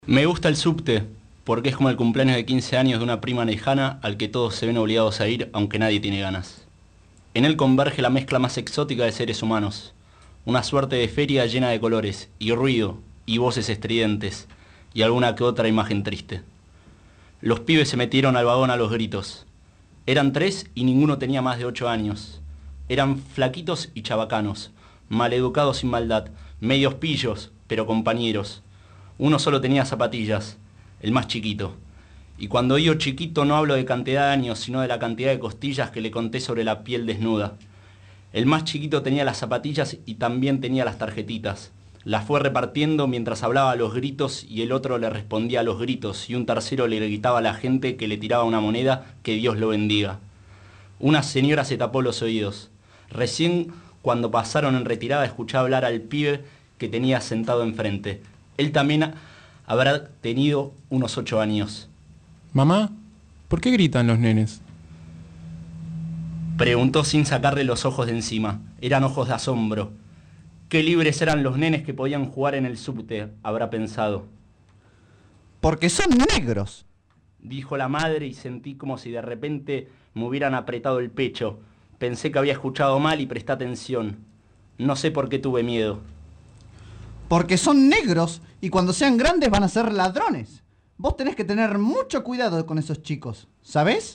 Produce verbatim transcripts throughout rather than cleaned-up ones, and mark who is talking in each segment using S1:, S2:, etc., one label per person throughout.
S1: Me gusta el subte, porque es como el cumpleaños de quince años de una prima lejana al que todos se ven obligados a ir, aunque nadie tiene ganas. En él converge la mezcla más exótica de seres humanos, una suerte de feria llena de colores, y ruido, y voces estridentes, y alguna que otra imagen triste. Los pibes se metieron al vagón a los gritos. Eran tres y ninguno tenía más de ocho años. Eran flaquitos y chabacanos, maleducados sin maldad, medios pillos, pero compañeros. Uno solo tenía zapatillas, el más chiquito. Y cuando digo chiquito no hablo de cantidad de años, sino de la cantidad de costillas que le conté sobre la piel desnuda. El más chiquito tenía las zapatillas y también tenía las tarjetitas. Las fue repartiendo mientras hablaba a los gritos y el otro le respondía a los gritos y un tercero le gritaba a la gente que le tiraba una moneda que Dios lo bendiga. Una señora se tapó los oídos. Recién cuando pasaron en retirada escuché hablar al pibe que tenía sentado enfrente. Él también habrá tenido unos ocho años.
S2: Mamá, ¿por qué gritan los nenes?
S1: Preguntó sin sacarle los ojos de encima. Eran ojos de asombro. Qué libres eran los nenes que podían jugar en el subte, habrá pensado.
S3: Porque son negros,
S1: dijo la madre y sentí como si de repente me hubieran apretado el pecho. Pensé que había escuchado mal y presté atención. No sé por qué tuve miedo.
S3: Porque son negros y cuando sean grandes van a ser ladrones. Vos tenés que tener mucho cuidado con esos chicos, ¿sabés?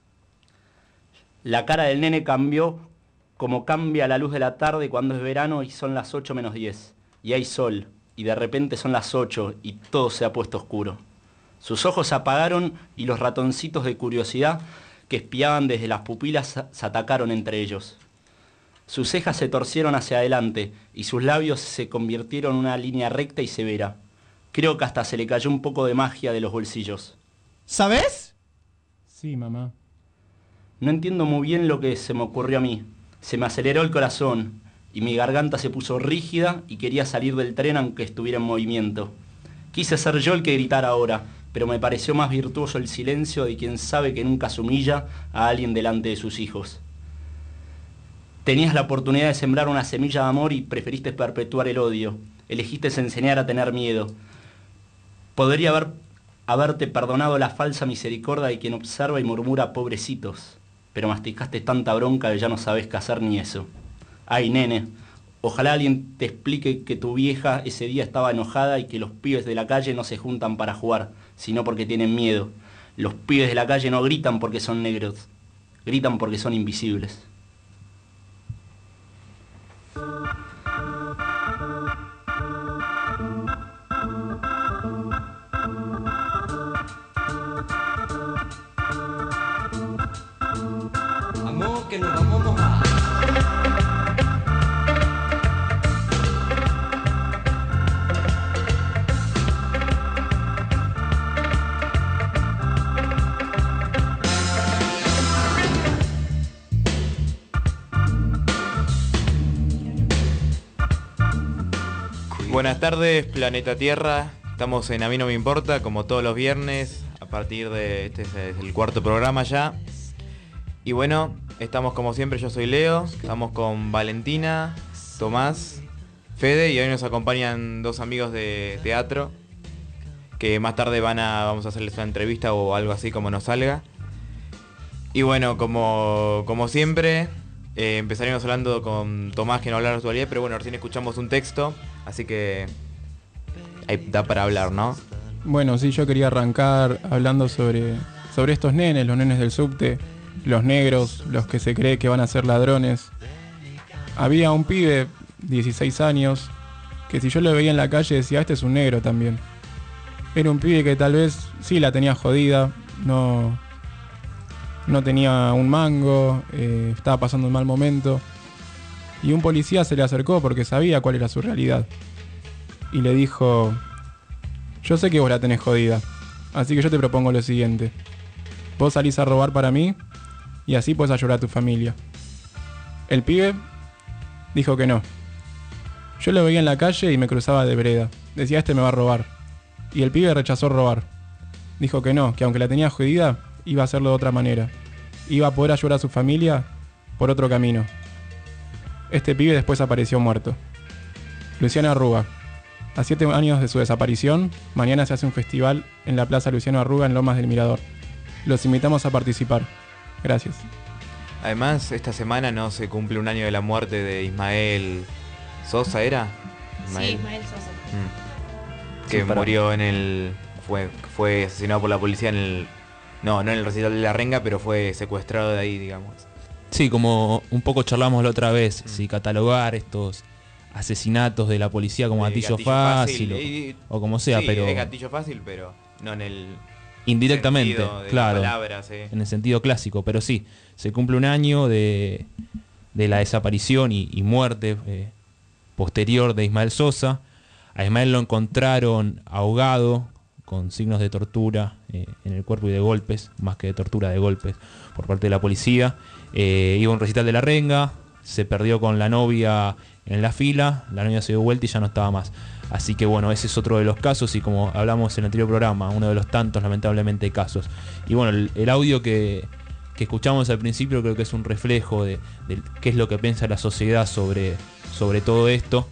S1: La cara del nene cambió como cambia la luz de la tarde cuando es verano y son las ocho menos diez. Y hay sol, y de repente son las ocho y todo se ha puesto oscuro. Sus ojos se apagaron y los ratoncitos de curiosidad que espiaban desde las pupilas se atacaron entre ellos. Sus cejas se torcieron hacia adelante y sus labios se convirtieron en una línea recta y severa. Creo que hasta se le cayó un poco de magia de los bolsillos.
S3: ¿Sabés?
S2: Sí, mamá.
S1: No entiendo muy bien lo que se me ocurrió a mí. Se me aceleró el corazón y mi garganta se puso rígida y quería salir del tren aunque estuviera en movimiento. Quise ser yo el que gritara ahora, pero me pareció más virtuoso el silencio de quien sabe que nunca se humilla a alguien delante de sus hijos. Tenías la oportunidad de sembrar una semilla de amor y preferiste perpetuar el odio. Elegiste enseñar a tener miedo. Podría haber, haberte perdonado la falsa misericordia de quien observa y murmura pobrecitos, pero masticaste tanta bronca que ya no sabes qué hacer ni eso. Ay, nene, ojalá alguien te explique que tu vieja ese día estaba enojada y que los pibes de la calle no se juntan para jugar, sino porque tienen miedo. Los pibes de la calle no gritan porque son negros, gritan porque son invisibles.
S4: Vamos, que nos vamos a mojar.
S5: Buenas tardes, Planeta Tierra. Estamos en A mí no me importa, como todos los viernes, a partir de este es el cuarto programa ya. Y bueno, estamos como siempre, yo soy Leo, estamos con Valentina, Tomás, Fede y hoy nos acompañan dos amigos de teatro que más tarde van a vamos a hacerles una entrevista o algo así como nos salga. Y bueno, como, como siempre, eh, empezaremos hablando con Tomás que nos habla de la actualidad, pero bueno, recién escuchamos un texto, así que ahí da para hablar, ¿no?
S2: Bueno, sí, yo quería arrancar hablando sobre, sobre estos nenes, los nenes del subte, los negros, los que se cree que van a ser ladrones. Había un pibe, dieciséis años, que si yo lo veía en la calle decía, este es un negro también. Era un pibe que tal vez sí la tenía jodida, no, no tenía un mango, eh, estaba pasando un mal momento. Y un policía se le acercó porque sabía cuál era su realidad. Y le dijo, yo sé que vos la tenés jodida, así que yo te propongo lo siguiente. Vos salís a robar para mí y así podés ayudar a tu familia. El pibe dijo que no. Yo lo veía en la calle y me cruzaba de vereda. Decía, este me va a robar. Y el pibe rechazó robar. Dijo que no, que aunque la tenía jodida, iba a hacerlo de otra manera. Iba a poder ayudar a su familia por otro camino. Este pibe después apareció muerto. Luciana Arruga. A siete años de su desaparición, mañana se hace un festival en la Plaza Luciano Arruga en Lomas del Mirador. Los invitamos a participar. Gracias.
S5: Además, esta semana no se cumple un año de la muerte de Ismael Sosa, ¿era?
S6: Ismael. Sí, Ismael Sosa.
S5: Mm. Que sí, murió en el... Fue, fue asesinado por la policía en el... No, no en el recital de La Renga, pero fue secuestrado de ahí, digamos.
S7: Sí, como un poco charlamos la otra vez, mm. si catalogar estos asesinatos de la policía como gatillo, gatillo fácil, fácil o, y, o como sea,
S5: sí,
S7: pero...
S5: es gatillo fácil, pero no en el...
S7: Indirectamente,
S5: de
S7: claro,
S5: palabra, sí.
S7: En el sentido clásico, pero sí, se cumple un año de, de la desaparición y, y muerte eh, posterior de Ismael Sosa. A Ismael lo encontraron ahogado, con signos de tortura eh, en el cuerpo y de golpes, más que de tortura, de golpes, por parte de la policía. Eh, iba a un recital de La Renga, se perdió con la novia en la fila, la novia se dio vuelta y ya no estaba más. Así que bueno, ese es otro de los casos y como hablamos en el anterior programa, uno de los tantos lamentablemente casos. Y bueno, el, el audio que, que escuchamos al principio creo que es un reflejo de, de qué es lo que piensa la sociedad sobre, sobre todo esto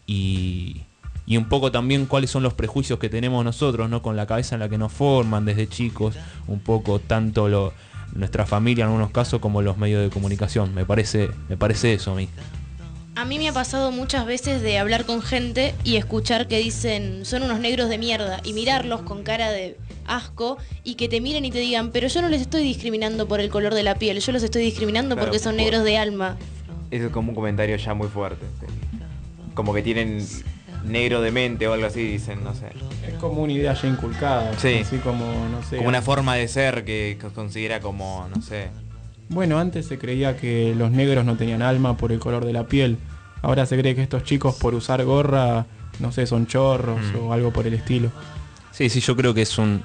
S7: y, y un poco también cuáles son los prejuicios que tenemos nosotros, ¿no? Con la cabeza en la que nos forman desde chicos, un poco tanto lo, nuestra familia en algunos casos como los medios de comunicación. Me parece, me parece eso a mí.
S6: A mí me ha pasado muchas veces de hablar con gente y escuchar que dicen son unos negros de mierda y mirarlos con cara de asco y que te miren y te digan, pero yo no les estoy discriminando por el color de la piel, yo los estoy discriminando claro, porque son por... negros de alma.
S5: Eso es como un comentario ya muy fuerte. Como que tienen negro de mente o algo así, dicen, no sé.
S2: Es como una idea ya inculcada.
S5: Sí.
S2: Así como, no sé.
S5: Como una forma de ser que, que considera como, no sé.
S2: Bueno, antes se creía que los negros no tenían alma por el color de la piel. Ahora se cree que estos chicos por usar gorra, no sé, son chorros mm. o algo por el estilo.
S7: Sí, sí, yo creo que es un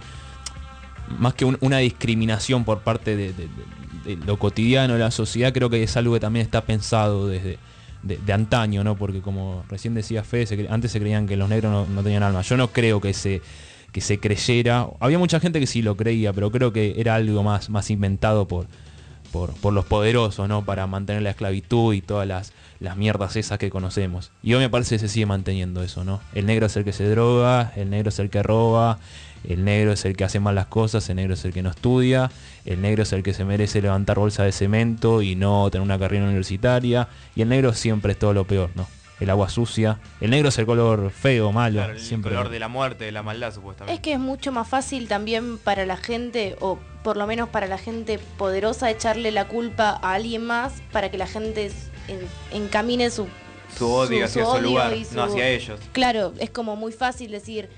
S7: más que un, una discriminación por parte de, de, de, de lo cotidiano de la sociedad. Creo que es algo que también está pensado desde de, de antaño, ¿no? Porque como recién decía Fede, se, antes se creían que los negros no, no tenían alma. Yo no creo que se que se creyera. Había mucha gente que sí lo creía, pero creo que era algo más, más inventado por Por, por los poderosos, ¿no? Para mantener la esclavitud y todas las, las mierdas esas que conocemos. Y hoy me parece que se sigue manteniendo eso, ¿no? El negro es el que se droga, el negro es el que roba, el negro es el que hace mal las cosas, el negro es el que no estudia, el negro es el que se merece levantar bolsa de cemento y no tener una carrera universitaria, y el negro siempre es todo lo peor, ¿no? El agua sucia, el negro es el color feo, malo.
S5: Claro, el siempre. color de la muerte, de la maldad, supuestamente.
S6: Es que es mucho más fácil también para la gente, o por lo menos para la gente poderosa, echarle la culpa a alguien más para que la gente en, encamine su,
S5: su odio
S6: su,
S5: hacia
S6: su
S5: su
S6: odio
S5: lugar,
S6: su,
S5: no hacia ellos.
S6: Claro, es como muy fácil decir,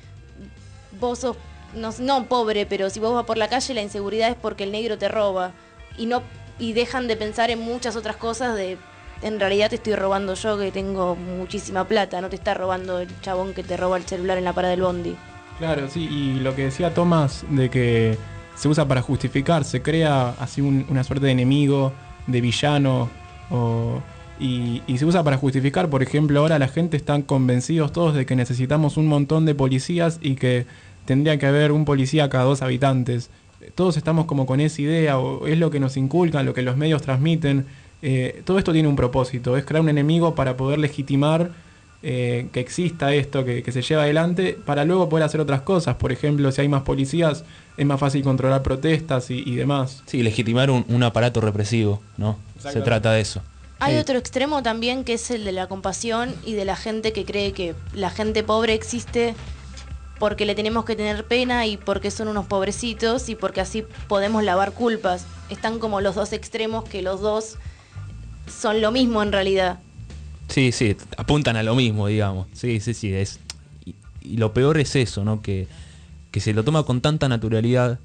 S6: vos sos, no, no pobre, pero si vos vas por la calle la inseguridad es porque el negro te roba. Y, no, y dejan de pensar en muchas otras cosas de... En realidad te estoy robando yo que tengo muchísima plata, no te está robando el chabón que te roba el celular en la parada del bondi.
S2: Claro, sí, y lo que decía Tomás de que se usa para justificar, se crea así un, una suerte de enemigo, de villano, o, y, y se usa para justificar, por ejemplo, ahora la gente están convencidos todos de que necesitamos un montón de policías y que tendría que haber un policía cada dos habitantes. Todos estamos como con esa idea, o es lo que nos inculcan, lo que los medios transmiten. Eh, todo esto tiene un propósito, es crear un enemigo para poder legitimar eh, que exista esto, que, que se lleva adelante, para luego poder hacer otras cosas. Por ejemplo, si hay más policías, es más fácil controlar protestas y, y demás.
S7: Sí, legitimar un, un aparato represivo, ¿no? Se trata de eso.
S6: Hay
S2: Sí.
S6: otro extremo también que es el de la compasión y de la gente que cree que la gente pobre existe porque le tenemos que tener pena y porque son unos pobrecitos y porque así podemos lavar culpas. Están como los dos extremos que los dos son lo mismo en realidad.
S7: Sí, sí, apuntan a lo mismo, digamos. Sí, sí, sí. Es, y, y lo peor es eso, ¿no? Que, que se lo toma con tanta naturalidad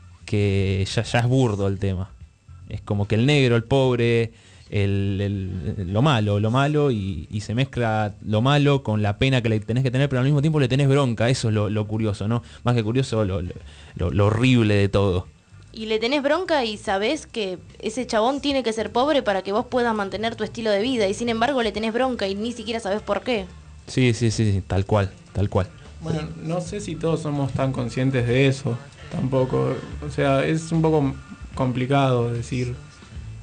S7: que ya, ya es burdo el tema. Es como que el negro, el pobre, el, el, lo malo, lo malo, y, y se mezcla lo malo con la pena que le tenés que tener, pero al mismo tiempo le tenés bronca. Eso es lo, lo curioso, ¿no? Más que curioso, lo, lo, lo horrible de todo.
S6: Y le tenés bronca y sabés que ese chabón tiene que ser pobre para que vos puedas mantener tu estilo de vida. Y sin embargo le tenés bronca y ni siquiera sabés por qué.
S7: Sí, sí, sí, sí, tal cual, tal cual.
S2: Bueno, no sé si todos somos tan conscientes de eso, tampoco. O sea, es un poco complicado decir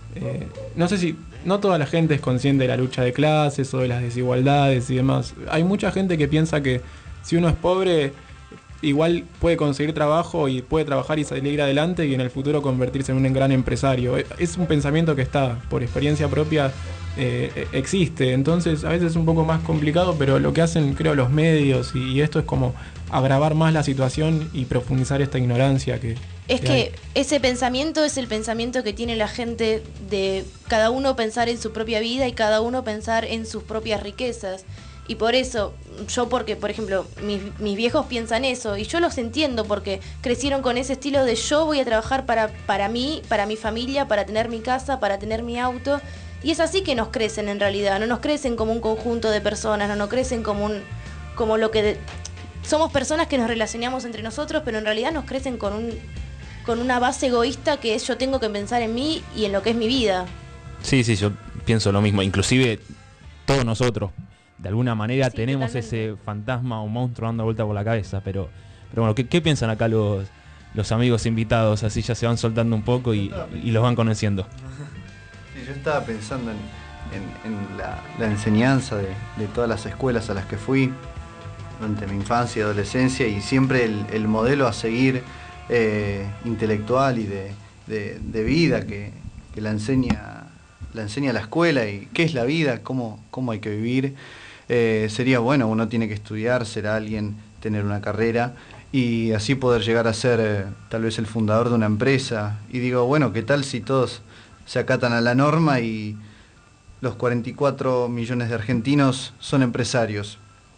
S2: Eh, no sé si, no toda la gente es consciente de la lucha de clases o de las desigualdades y demás. Hay mucha gente que piensa que si uno es pobre, igual puede conseguir trabajo y puede trabajar y salir adelante y en el futuro convertirse en un gran empresario. Es un pensamiento que está, por experiencia propia, eh, existe. Entonces a veces es un poco más complicado, pero lo que hacen, creo, los medios y, y esto es como agravar más la situación y profundizar esta ignorancia que...
S6: Es que ese pensamiento es el pensamiento que tiene la gente de cada uno pensar en su propia vida y cada uno pensar en sus propias riquezas. Y por eso, yo porque, por ejemplo, mis, mis viejos piensan eso y yo los entiendo porque crecieron con ese estilo de yo voy a trabajar para, para mí, para mi familia, para tener mi casa, para tener mi auto. Y es así que nos crecen en realidad, no nos crecen como un conjunto de personas, no nos crecen como, un, como lo que... De, somos personas que nos relacionamos entre nosotros, pero en realidad nos crecen con un... con una base egoísta que es yo tengo que pensar en mí y en lo que es mi vida.
S7: Sí, sí, yo pienso lo mismo. Inclusive todos nosotros, de alguna manera,
S6: sí,
S7: tenemos
S6: totalmente.
S7: ese fantasma o monstruo dando vuelta por la cabeza. Pero, pero bueno, ¿qué, qué piensan acá los, los amigos invitados? Así ya se van soltando un poco y, y los van conociendo.
S3: Sí, yo estaba pensando en, en, en la, la enseñanza de, de todas las escuelas a las que fui durante mi infancia y adolescencia y siempre el, el modelo a seguir Eh, intelectual y de, de, de vida que, que la enseña la enseña la escuela y qué es la vida, cómo, cómo hay que vivir. Eh, sería bueno, uno tiene que estudiar, ser alguien, tener una carrera y así poder llegar a ser eh, tal vez el fundador de una empresa. Y digo, bueno, ¿qué tal si todos se acatan a la norma y los cuarenta y cuatro millones de argentinos son empresarios?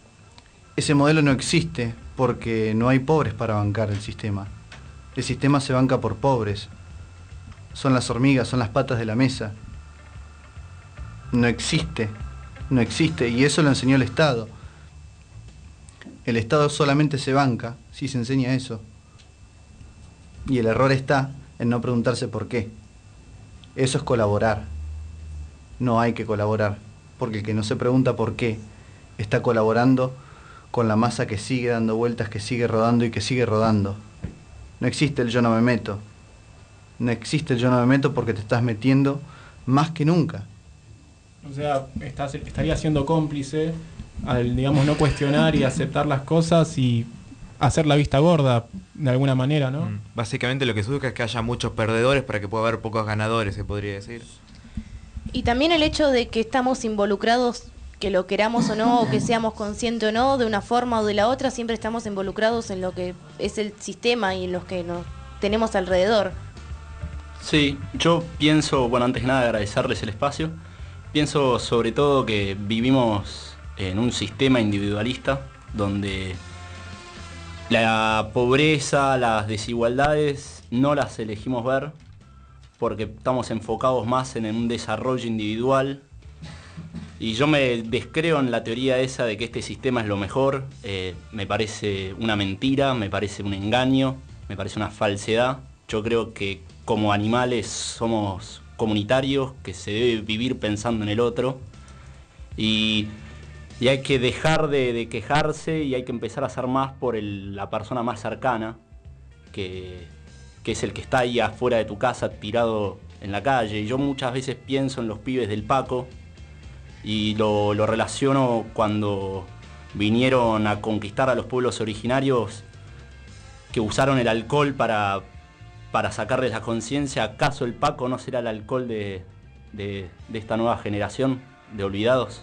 S3: Ese modelo no existe porque no hay pobres para bancar el sistema. El sistema se banca por pobres. Son las hormigas, son las patas de la mesa. No existe, no existe. Y eso lo enseñó el Estado. El Estado solamente se banca si se enseña eso. Y el error está en no preguntarse por qué. Eso es colaborar. No hay que colaborar. Porque el que no se pregunta por qué está colaborando con la masa que sigue dando vueltas, que sigue rodando y que sigue rodando. No existe el yo no me meto. No existe el yo no me meto porque te estás metiendo más que nunca.
S2: O sea, estás, estaría siendo cómplice al, digamos, no cuestionar y aceptar las cosas y hacer la vista gorda de alguna manera, ¿no?
S5: Mm. Básicamente lo que se busca es que haya muchos perdedores para que pueda haber pocos ganadores, se podría decir.
S6: Y también el hecho de que estamos involucrados, que lo queramos o no, o que seamos conscientes o no, de una forma o de la otra, siempre estamos involucrados en lo que es el sistema y en los que nos tenemos alrededor.
S1: Sí, yo pienso, bueno, antes que nada agradecerles el espacio, pienso sobre todo que vivimos en un sistema individualista donde la pobreza, las desigualdades no las elegimos ver porque estamos enfocados más en un desarrollo individual. Y yo me descreo en la teoría esa de que este sistema es lo mejor. Eh, me parece una mentira, me parece un engaño, me parece una falsedad. Yo creo que como animales somos comunitarios, que se debe vivir pensando en el otro. Y, y hay que dejar de, de quejarse y hay que empezar a hacer más por el, la persona más cercana, que, que es el que está ahí afuera de tu casa tirado en la calle. Y yo muchas veces pienso en los pibes del Paco, y lo, lo relaciono cuando vinieron a conquistar a los pueblos originarios que usaron el alcohol para, para sacarles la conciencia. ¿Acaso el Paco no será el alcohol de, de, de esta nueva generación de olvidados?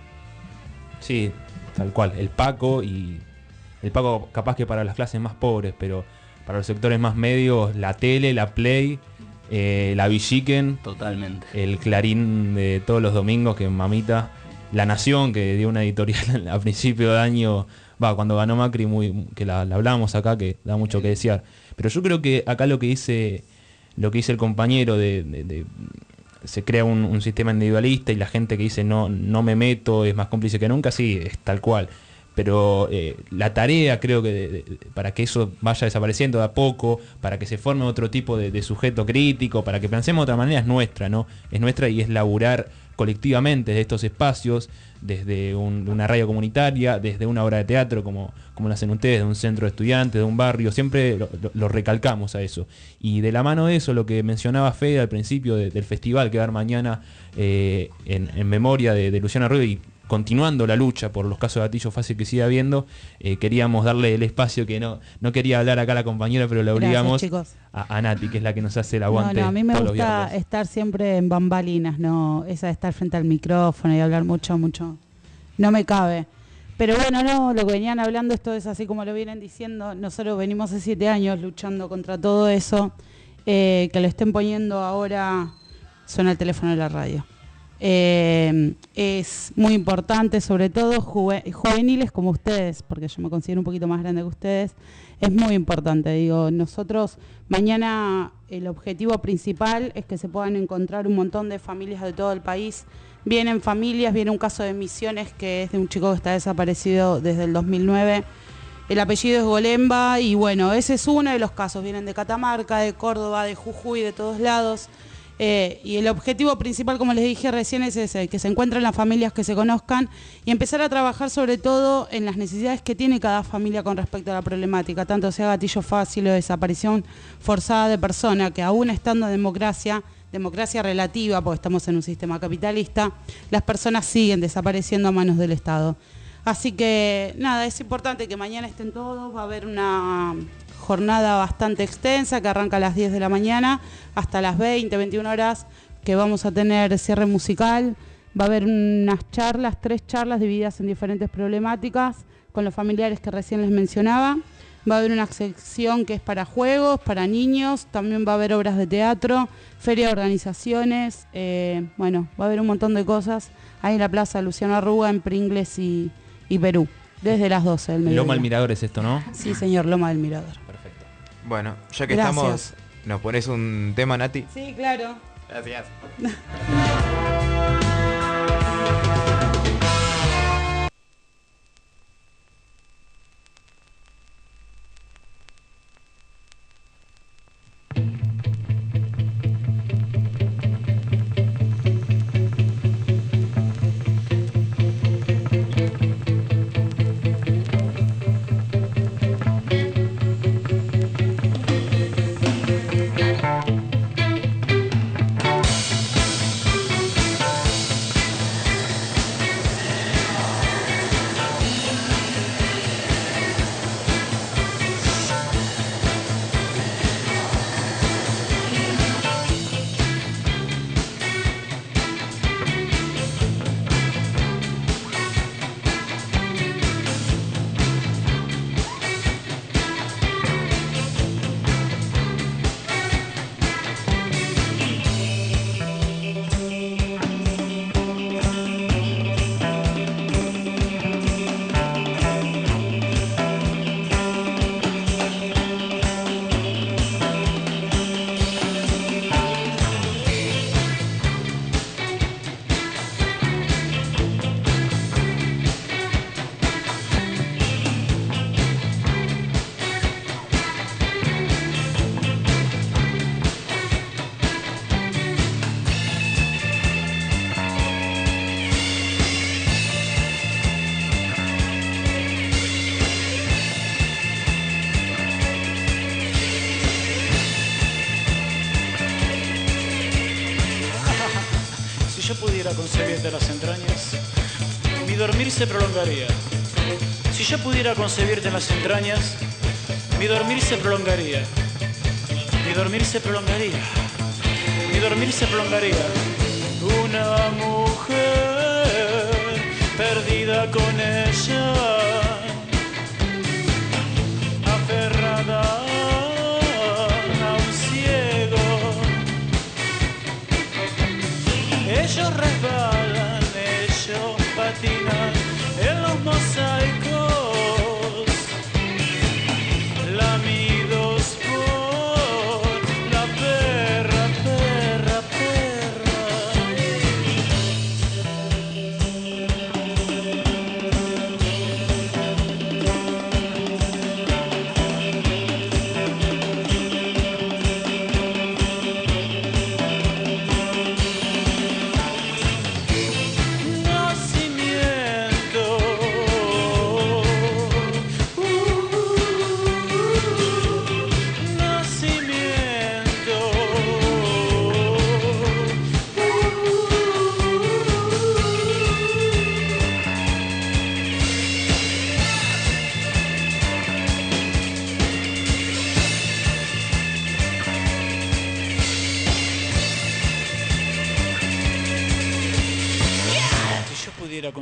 S7: Sí, tal cual. El Paco y el Paco capaz que para las clases más pobres, pero para los sectores más medios, la tele, la Play, eh, la Villiquen,
S1: Totalmente.
S7: el Clarín de todos los domingos, que mamita, La Nación, que dio una editorial a principio de año, va, cuando ganó Macri, muy, que la, la hablábamos acá, que da mucho que desear. Pero yo creo que acá lo que dice, lo que dice el compañero de, de, de se crea un, un sistema individualista y la gente que dice no, no me meto, es más cómplice que nunca, sí, es tal cual. Pero eh, la tarea creo que de, de, para que eso vaya desapareciendo de a poco, para que se forme otro tipo de, de sujeto crítico, para que pensemos de otra manera, es nuestra, ¿no? Es nuestra y es laburar colectivamente de estos espacios, desde un, una radio comunitaria, desde una obra de teatro como, como lo hacen ustedes, de un centro de estudiantes, de un barrio, siempre lo, lo, lo recalcamos a eso. Y de la mano de eso, lo que mencionaba Fede al principio de, del festival que va a haber mañana eh, en, en memoria de, de Luciano Arroyo, y continuando la lucha por los casos de gatillo fácil que sigue habiendo, eh, queríamos darle el espacio que no, no quería hablar acá la compañera, pero la obligamos a, a Nati, que es la que nos hace el aguante.
S8: No, no, a mí me
S7: todos
S8: gusta estar siempre en bambalinas, no, esa de estar frente al micrófono y hablar mucho, mucho, no me cabe. Pero bueno, no, lo que venían hablando, esto es así como lo vienen diciendo, nosotros venimos hace siete años luchando contra todo eso, eh, que lo estén poniendo ahora, suena el teléfono de la radio. Eh, es muy importante, sobre todo juve, juveniles como ustedes, porque yo me considero un poquito más grande que ustedes, es muy importante. Digo, nosotros mañana el objetivo principal es que se puedan encontrar un montón de familias de todo el país. Vienen familias, viene un caso de Misiones que es de un chico que está desaparecido desde el dos mil nueve. El apellido es Golemba y bueno, ese es uno de los casos. Vienen de Catamarca, de Córdoba, de Jujuy, de todos lados. Eh, y el objetivo principal, como les dije recién, es ese, que se encuentren las familias, que se conozcan y empezar a trabajar sobre todo en las necesidades que tiene cada familia con respecto a la problemática, tanto sea gatillo fácil o desaparición forzada de persona, que aún estando en democracia, democracia relativa, porque estamos en un sistema capitalista, las personas siguen desapareciendo a manos del Estado. Así que nada, es importante que mañana estén todos, va a haber una jornada bastante extensa que arranca a las diez de la mañana hasta las veinte, veintiuna horas, que vamos a tener cierre musical, va a haber unas charlas, tres charlas divididas en diferentes problemáticas con los familiares que recién les mencionaba, va a haber una sección que es para juegos, para niños, también va a haber obras de teatro, feria de organizaciones, eh, bueno, va a haber un montón de cosas ahí en la Plaza Luciano Arruga, en Pringles y, y Perú, desde las doce del mediodía.
S7: Loma del Mirador es esto, ¿no?
S8: Sí, señor, Loma del Mirador.
S5: Perfecto. Bueno, ya que
S8: Gracias.
S5: estamos, ¿nos pones un tema, Nati?
S8: Sí, claro.
S5: Gracias.
S9: Concebirte las entrañas, mi dormir se prolongaría. Si yo pudiera concebirte en las entrañas, mi dormir se prolongaría. Mi dormir se prolongaría. Mi dormir se prolongaría. Una mujer perdida con ella, aferrada a un ciego. Ellos resbalan, ellos patinan en los mosaicos, lamidos por la perra, perra, perra.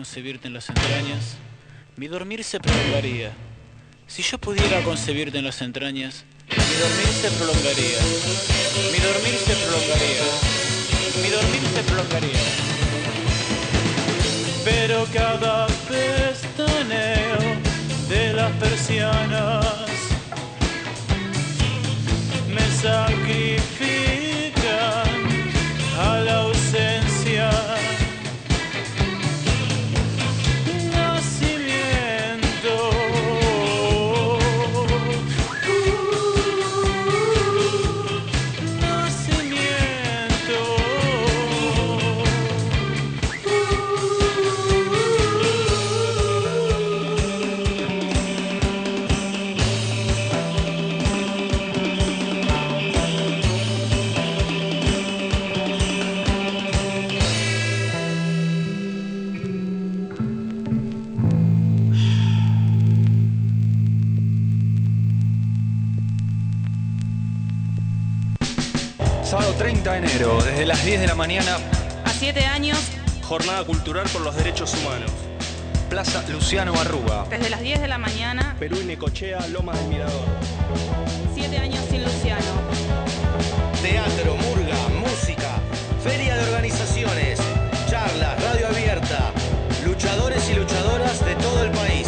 S9: concebirte en las entrañas, mi dormir se prolongaría. Si yo pudiera concebirte en las entrañas, mi dormir se prolongaría. Mi dormir se prolongaría. Mi dormir se prolongaría. Pero cada pestañeo de las persianas me sacrifican a la ausencia. Nacimiento. Nacimiento.
S10: Sábado treinta de enero, desde las diez de la mañana,
S11: A siete años,
S10: Jornada Cultural por los Derechos Humanos. Plaza Luciano Barruga.
S11: desde las diez de la mañana,
S10: Perú y Necochea, Lomas del Mirador.
S11: siete años sin Luciano.
S12: Teatro, murga, música, feria de organizaciones, charlas, radio abierta, luchadores y luchadoras de todo el país.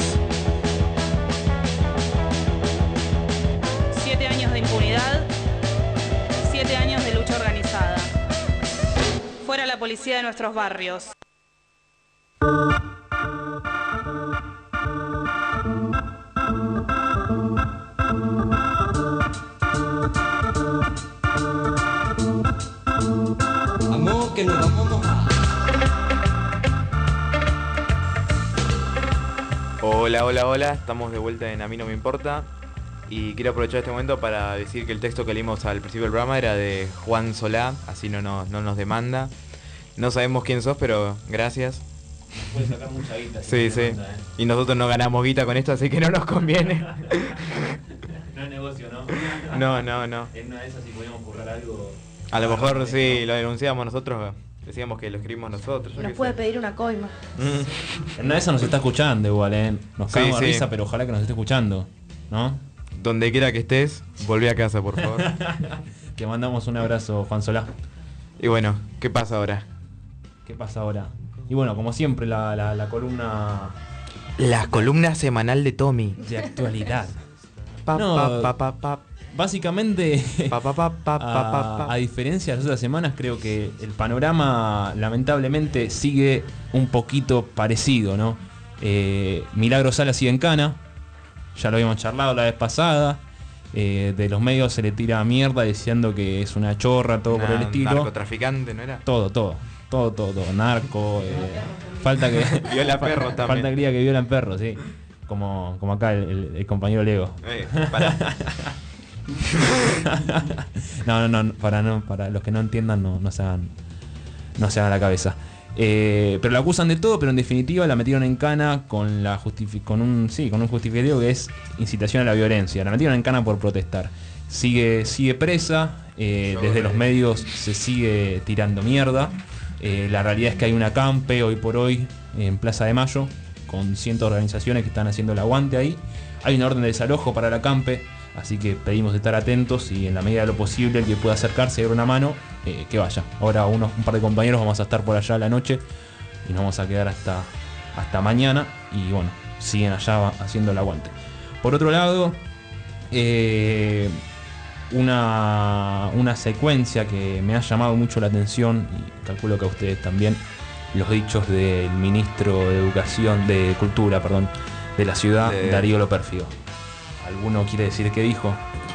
S11: Siete años de impunidad, siete años de lucha organizada. Fuera la policía de nuestros barrios.
S4: Vamos que nos vamos a mojar.
S5: Hola, hola, hola, estamos de vuelta en A mí no me importa y quiero aprovechar este momento para decir que el texto que leímos al principio del programa era de Juan Solá, así no nos, no nos demanda. No sabemos quién sos, pero gracias.
S7: Puede sacar mucha guita.
S5: Sí, sí.
S7: Demanda, ¿eh?
S5: Y nosotros no ganamos guita con esto, así que no nos conviene.
S7: No es negocio, ¿no?
S5: No, no, no.
S7: En una de esas si podíamos currar algo.
S5: A lo mejor sí, lo denunciamos nosotros, decíamos que lo escribimos nosotros. yo
S6: Nos
S5: qué
S6: puede
S5: sé.
S6: pedir una coima.
S5: Mm.
S7: En una de esas nos está escuchando igual, ¿eh? Nos
S5: Sí,
S7: cagamos de
S5: sí.
S7: risa, pero ojalá que nos esté escuchando, ¿no?
S5: Donde quiera que estés, volví a casa, por favor.
S7: Te mandamos un abrazo, Juan Solá.
S5: Y bueno, ¿qué pasa ahora?
S7: ¿Qué pasa ahora? Y bueno, como siempre, la, la, la columna
S5: La columna semanal de Tommy.
S7: de actualidad.
S5: Pa,
S7: No,
S5: pa, pa, pa, pa.
S7: Básicamente,
S5: Pa, pa, pa, pa, pa, pa,
S7: a,
S5: pa.
S7: a diferencia de las otras semanas, creo que el panorama lamentablemente sigue un poquito parecido, ¿no? Eh, Milagro Sala sigue en cana, ya lo habíamos charlado la vez pasada. Eh, de los medios se le tira mierda diciendo que es una chorra, todo por el
S5: Una-
S7: estilo.
S5: Narcotraficante, ¿no era?
S7: Todo, todo, todo, todo, todo. Narco, eh, falta que.
S5: Viola perros también.
S7: Falta que diga que violan perros, sí. Como, como acá el, el- el compañero Lego.
S5: Eh, pará.
S7: no, no, no, para no, para los que no entiendan, no, no se hagan, no se hagan la cabeza. Eh, pero la acusan de todo, pero en definitiva la metieron en cana con la justifi- con un sí, con un justificativo que es incitación a la violencia. La metieron en cana por protestar. Sigue, sigue presa, eh, desde los medios se sigue tirando mierda. Eh, la realidad es que hay una acampe hoy por hoy en Plaza de Mayo con cientos de organizaciones que están haciendo el aguante ahí. Hay una orden de desalojo para la acampe, así que pedimos estar atentos y en la medida de lo posible el que pueda acercarse y dar una mano, eh, que vaya. Ahora unos, un par de compañeros vamos a estar por allá a la noche y nos vamos a quedar hasta, hasta mañana y bueno, siguen allá haciendo el aguante. Por otro lado, eh, una, una secuencia que me ha llamado mucho la atención y calculo que a ustedes también, los dichos del ministro de Educación, de Cultura, perdón, de la ciudad,
S5: De-
S7: Darío Lopérfido. ¿Alguno quiere decir qué dijo?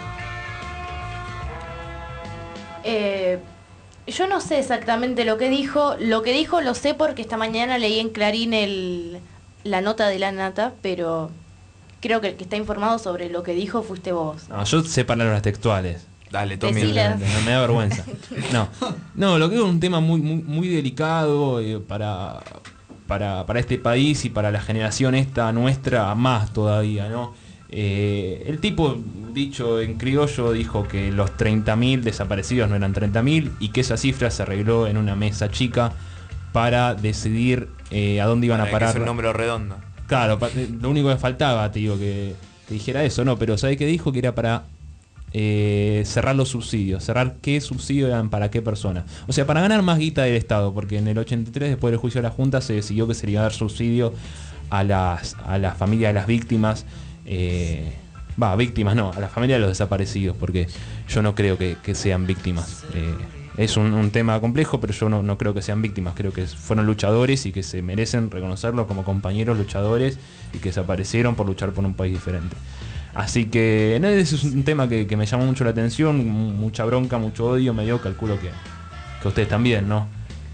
S6: Eh, yo no sé exactamente lo que dijo. Lo que dijo lo sé porque esta mañana leí en Clarín el, la nota de la nata, pero creo que el que está informado sobre lo que dijo fuiste vos.
S7: No, yo sé palabras textuales.
S5: Dale, Tommy.
S6: Decilas.
S7: No, me da vergüenza. No, no, lo que es un tema muy, muy, muy delicado eh, para, para, para este país y para la generación esta nuestra más todavía, ¿no? Eh, el tipo, dicho en criollo, dijo que los treinta mil desaparecidos no eran treinta mil y que esa cifra se arregló en una mesa chica para decidir eh, a dónde iban
S5: Para
S7: a parar.
S5: que es un número redondo.
S7: Claro, pa- lo único que faltaba, te digo, que, que dijera eso, no, pero ¿sabés qué dijo? Que era para eh, cerrar los subsidios, cerrar qué subsidios eran para qué persona. O sea, para ganar más guita del Estado, porque en el ochenta y tres, después del juicio de la Junta, se decidió que se le iba a dar subsidio a las, a las familias de las víctimas. Eh, Va, víctimas no, a la familia de los desaparecidos, porque yo no creo que, que sean víctimas. Eh, es un, un tema complejo, pero yo no, no creo que sean víctimas, creo que fueron luchadores y que se merecen reconocerlos como compañeros luchadores y que desaparecieron por luchar por un país diferente. Así que no, ese es un tema que, que me llama mucho la atención, mucha bronca, mucho odio, me dio, calculo que, que ustedes también, ¿no?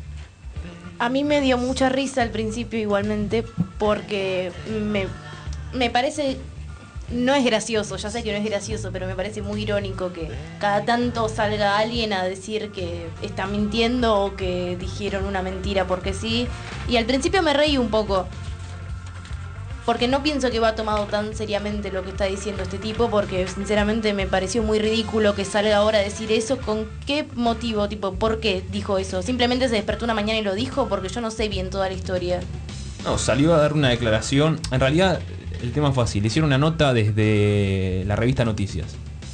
S6: A mí me dio mucha risa al principio igualmente, porque me, me parece... No es gracioso, ya sé que no es gracioso, pero me parece muy irónico que cada tanto salga alguien a decir que está mintiendo o que dijeron una mentira porque sí. Y al principio me reí un poco, porque no pienso que va tomado tan seriamente lo que está diciendo este tipo, porque sinceramente me pareció muy ridículo que salga ahora a decir eso. ¿Con qué motivo? Tipo, ¿por qué dijo eso? ¿Simplemente se despertó una mañana y lo dijo? Porque yo no sé bien toda la historia.
S7: No, salió a dar una declaración, en realidad... El tema fue así, le hicieron una nota desde la revista Noticias.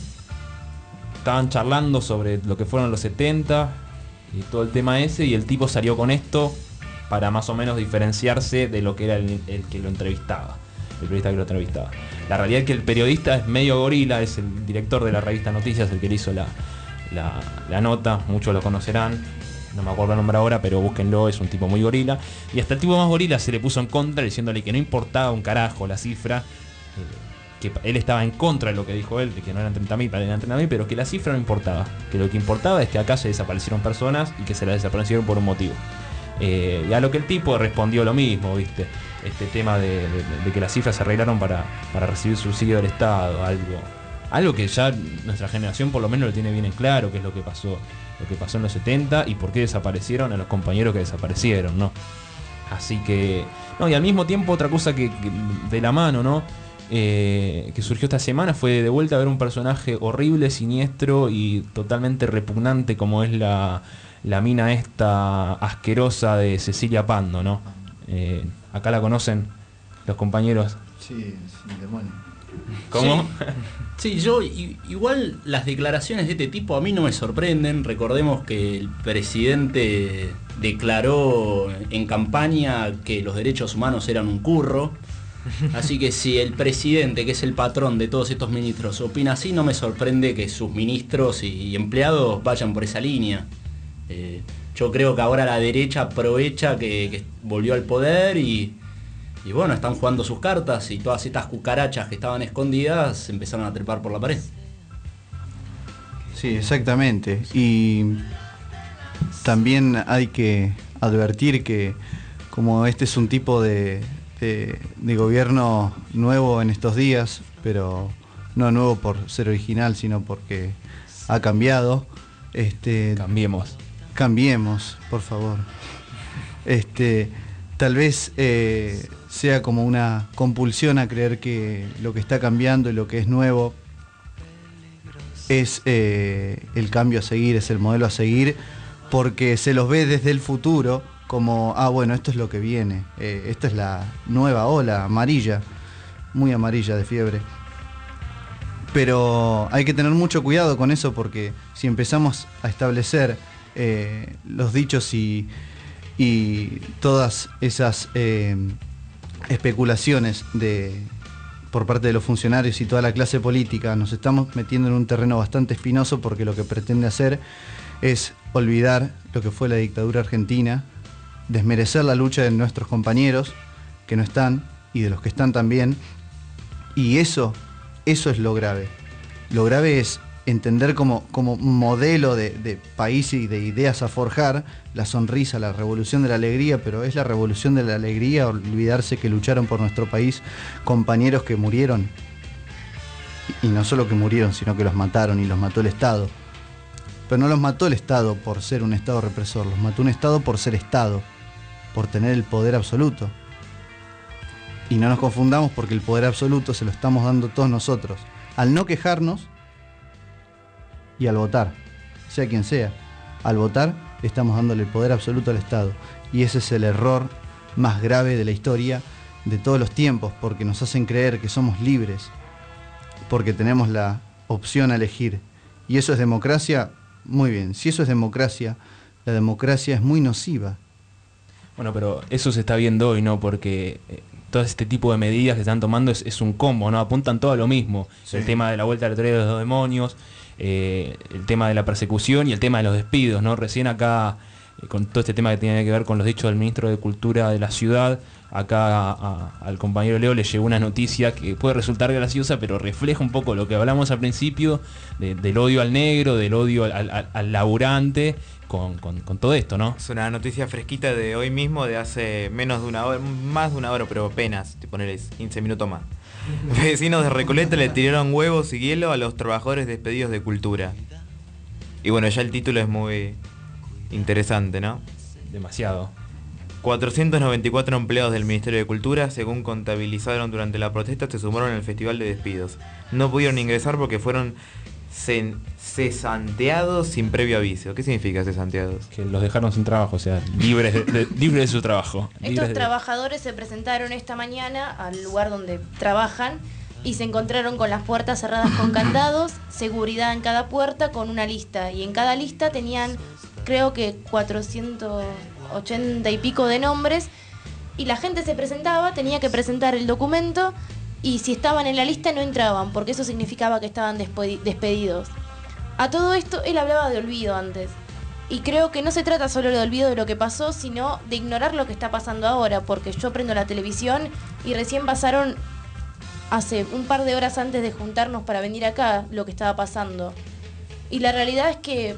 S7: Estaban charlando sobre lo que fueron los setenta y todo el tema ese, y el tipo salió con esto para más o menos diferenciarse de lo que era el, el que lo entrevistaba, el periodista que lo entrevistaba. La realidad es que el periodista es medio gorila, es el director de la revista Noticias, el que le hizo la, la, la nota, muchos lo conocerán. No me acuerdo el nombre ahora, pero búsquenlo, es un tipo muy gorila. Y hasta el tipo más gorila se le puso en contra diciéndole que no importaba un carajo la cifra, eh, que él estaba en contra de lo que dijo él, de que no eran treinta mil, eran treinta mil, pero que la cifra no importaba. Que lo que importaba es que acá se desaparecieron personas y que se las desaparecieron por un motivo. Eh, y a lo que el tipo respondió lo mismo, ¿viste? Este tema de, de, de que las cifras se arreglaron para, para recibir subsidio del Estado, algo, algo que ya nuestra generación por lo menos lo tiene bien en claro, qué es lo que pasó. Lo que pasó en los setenta y por qué desaparecieron a los compañeros que desaparecieron, ¿no? Así que... No, y al mismo tiempo otra cosa que, que de la mano, ¿no? Eh, que surgió esta semana fue de vuelta a ver un personaje horrible, siniestro y totalmente repugnante como es la, la mina esta asquerosa de Cecilia Pando, ¿no? Eh, acá la conocen los compañeros.
S3: Sí, sí, demonio.
S7: ¿Cómo?
S1: Sí. Sí, yo i- igual las declaraciones de este tipo a mí no me sorprenden. Recordemos que el presidente declaró en campaña que los derechos humanos eran un curro. Así que si el presidente, que es el patrón de todos estos ministros, opina así, no me sorprende que sus ministros y empleados vayan por esa línea. Eh, yo creo que ahora la derecha aprovecha que, que volvió al poder y... Y bueno, están jugando sus cartas y todas estas cucarachas que estaban escondidas empezaron a trepar por la pared.
S3: Sí, exactamente. Y también hay que advertir que como este es un tipo de, de, de gobierno nuevo en estos días, pero no nuevo por ser original, sino porque ha cambiado. Este,
S7: Cambiemos.
S3: Cambiemos, por favor. Este, tal vez eh, sea como una compulsión a creer que lo que está cambiando y lo que es nuevo es eh, el cambio a seguir, es el modelo a seguir, porque se los ve desde el futuro como, ah, bueno, esto es lo que viene, eh, esta es la nueva ola amarilla, muy amarilla de fiebre. Pero hay que tener mucho cuidado con eso, porque si empezamos a establecer eh, los dichos y, y todas esas eh, especulaciones de, por parte de los funcionarios y toda la clase política, nos estamos metiendo en un terreno bastante espinoso, porque lo que pretende hacer es olvidar lo que fue la dictadura argentina, desmerecer la lucha de nuestros compañeros que no están y de los que están también, y eso, eso es lo grave. Lo grave es entender como, como modelo de, de país y de ideas a forjar la sonrisa, la revolución de la alegría, pero es la revolución de la alegría olvidarse que lucharon por nuestro país compañeros que murieron, y, y no solo que murieron, sino que los mataron y los mató el Estado. Pero no los mató el Estado por ser un Estado represor, los mató un Estado por ser Estado, por tener el poder absoluto. Y no nos confundamos, porque el poder absoluto se lo estamos dando todos nosotros, al no quejarnos y al votar, sea quien sea, al votar estamos dándole el poder absoluto al Estado. Y ese es el error más grave de la historia de todos los tiempos, porque nos hacen creer que somos libres, porque tenemos la opción a elegir. ¿Y eso es democracia? Muy bien. Si eso es democracia, la democracia es muy nociva.
S7: Bueno, pero eso se está viendo hoy, ¿no? Porque eh, todo este tipo de medidas que están tomando es, es un combo, ¿no? Apuntan todo a lo mismo. Sí. El tema de la vuelta a la teoría de los dos demonios, eh, el tema de la persecución y el tema de los despidos, ¿no? Recién acá, eh, con todo este tema que tiene que ver con los dichos del ministro de Cultura de la ciudad, acá a, a, al compañero Leo le llegó una noticia que puede resultar graciosa, pero refleja un poco lo que hablamos al principio, de, del odio al negro, del odio al, al, al laburante, con, con, con todo esto, ¿no?
S5: Es una noticia fresquita de hoy mismo, de hace menos de una hora, más de una hora, pero apenas, te pones quince minutos más. Vecinos de Recoleta le tiraron huevos y hielo a los trabajadores despedidos de Cultura. Y bueno, ya el título es muy interesante, ¿no?
S7: Demasiado.
S5: cuatrocientos noventa y cuatro empleados del Ministerio de Cultura, según contabilizaron durante la protesta, se sumaron al festival de despidos. No pudieron ingresar porque fueron cen- cesanteados sin previo aviso. ¿Qué significa cesanteados?
S7: Que los dejaron sin trabajo, o sea, libres de, de, libres de su trabajo.
S6: Estos
S7: de...
S6: trabajadores se presentaron esta mañana al lugar donde trabajan y se encontraron con las puertas cerradas con candados, seguridad en cada puerta con una lista. Y en cada lista tenían, creo que cuatrocientos ochenta y pico de nombres, y la gente se presentaba, tenía que presentar el documento, y si estaban en la lista no entraban, porque eso significaba que estaban despe- despedidos. A todo esto, él hablaba de olvido antes, y creo que no se trata solo de olvido de lo que pasó, sino de ignorar lo que está pasando ahora, porque yo prendo la televisión y recién pasaron, hace un par de horas antes de juntarnos para venir acá, lo que estaba pasando. Y la realidad es que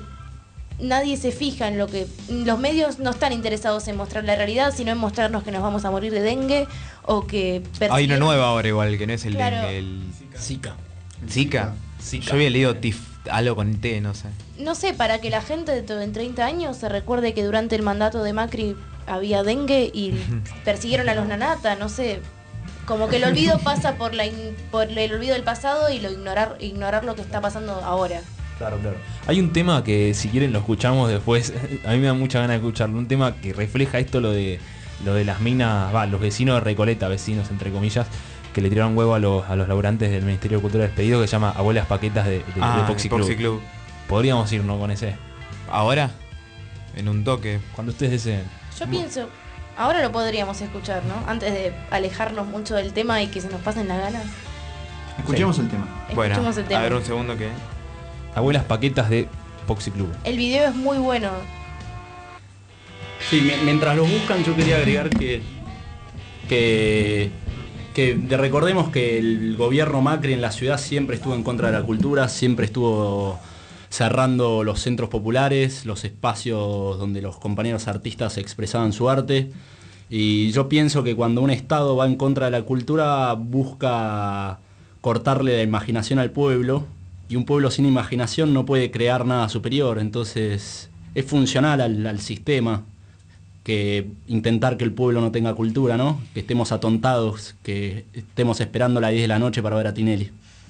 S6: nadie se fija en lo que... Los medios no están interesados en mostrar la realidad, sino en mostrarnos que nos vamos a morir de dengue o que...
S5: Hay una nueva ahora igual, que no es el
S6: Claro.
S5: dengue, el...
S1: Zika.
S5: ¿Zika?
S1: Zika.
S5: Yo había leído tif, algo con T, no sé.
S6: No sé, para que la gente de to- en treinta años se recuerde que durante el mandato de Macri había dengue y persiguieron a los nanata, no sé. Como que el olvido pasa por, la in- por el olvido del pasado y lo ignorar, ignorar lo que está pasando ahora.
S7: Claro, claro. Hay un tema que si quieren lo escuchamos después, a mí me da mucha ganas de escucharlo, un tema que refleja esto, lo de lo de las minas, va, los vecinos de Recoleta, vecinos entre comillas, que le tiraron huevo a los, a los laburantes del Ministerio de Cultura despedido, que se llama Abuelas Paquetas de, de,
S5: Ah,
S7: de Poxy Club.
S5: Poxy Club.
S7: Podríamos irnos con ese.
S5: ¿Ahora? En un toque.
S7: Cuando ustedes deseen.
S6: Yo pienso, ahora lo podríamos escuchar, ¿no? Antes de alejarnos mucho del tema y que se nos pasen las ganas.
S3: Escuchemos
S7: Sí.
S3: el tema.
S5: Bueno,
S6: Escuchemos el tema.
S5: a ver un segundo que...
S7: Abuelas Paquetas de Poxy Club.
S6: El video es muy bueno.
S1: Sí, mi- mientras los buscan yo quería agregar que, que, que de- recordemos que el gobierno Macri en la ciudad siempre estuvo en contra de la cultura, siempre estuvo cerrando los centros populares, los espacios donde los compañeros artistas expresaban su arte. Y yo pienso que cuando un Estado va en contra de la cultura busca cortarle la imaginación al pueblo, y un pueblo sin imaginación no puede crear nada superior, entonces es funcional al, al sistema que intentar que el pueblo no tenga cultura, ¿no? Que estemos atontados, que estemos esperando a las diez de la noche para ver a Tinelli.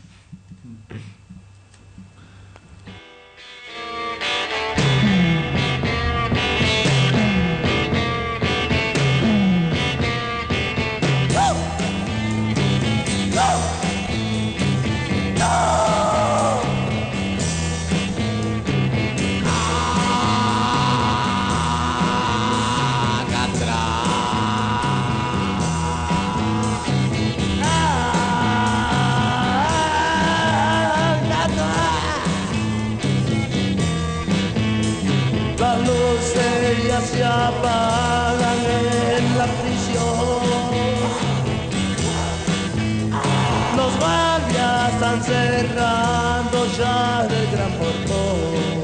S13: Las luces ya se apagan en la prisión. Los guardias están cerrando ya el gran portón.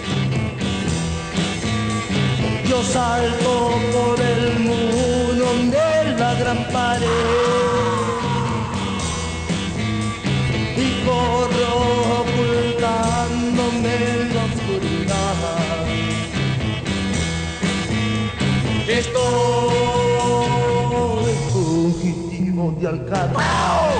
S13: Yo salto por el muro de la gran pared y corro ocultándome en la oscuridad. Estoy fugitivo de Alcatraz.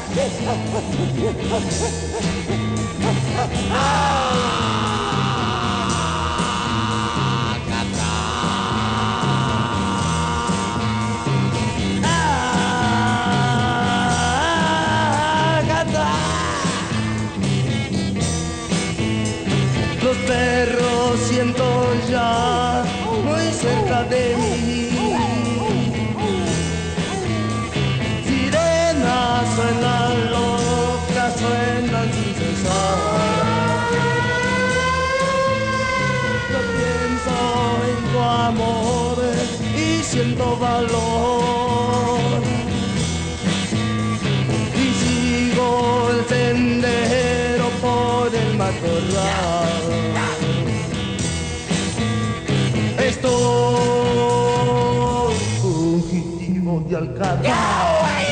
S13: Los perros siento ya muy cerca de mí. Sirenas suenan locas, suenan sin cesar. Yo pienso en tu amor y siento valor. Y sigo el sendero por el matorral. Estoy fugitivo de Alcatraz.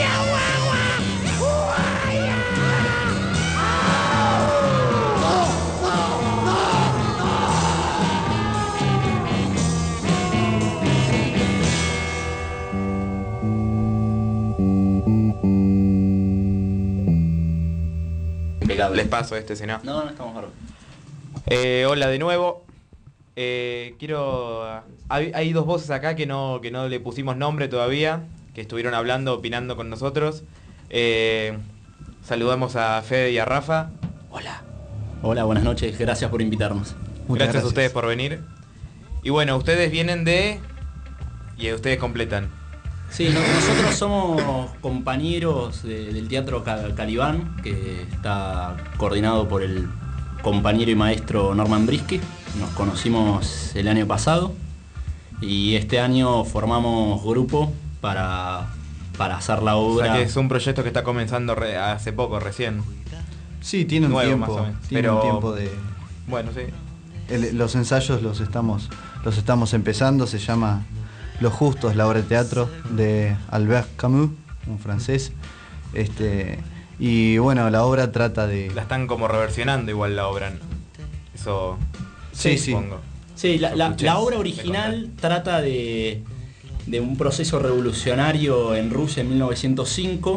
S5: Les paso este, si no.
S1: No, no estamos bárbaros.
S5: Eh, hola de nuevo. Eh, quiero... Hay, hay dos voces acá que no, que no le pusimos nombre todavía, que estuvieron hablando, opinando con nosotros. Eh, saludamos a Fede y a Rafa.
S1: Hola. Hola, buenas noches. Gracias por invitarnos.
S5: Gracias, gracias a ustedes por venir. Y bueno, ustedes vienen de... Y ustedes completan.
S1: Sí, no, nosotros somos compañeros de, del Teatro Calibán, que está coordinado por el compañero y maestro Norman Brisky. Nos conocimos el año pasado y este año formamos grupo para, para hacer la obra.
S5: O sea que es un proyecto que está comenzando re, hace poco, recién.
S3: Sí, tiene un
S5: Nuevo,
S3: tiempo,
S5: más o menos.
S3: tiene
S5: Pero,
S3: un tiempo de...
S5: Bueno, sí.
S3: El, los ensayos los estamos, los estamos empezando, se llama Los Justos, la obra de teatro de Albert Camus, un francés. Este, y bueno, la obra trata de...
S5: La están como reversionando igual la obra, ¿no? Eso...
S3: Sí, sí.
S5: Supongo.
S1: Sí, la, la, la obra original trata de, de un proceso revolucionario en Rusia en mil novecientos cinco,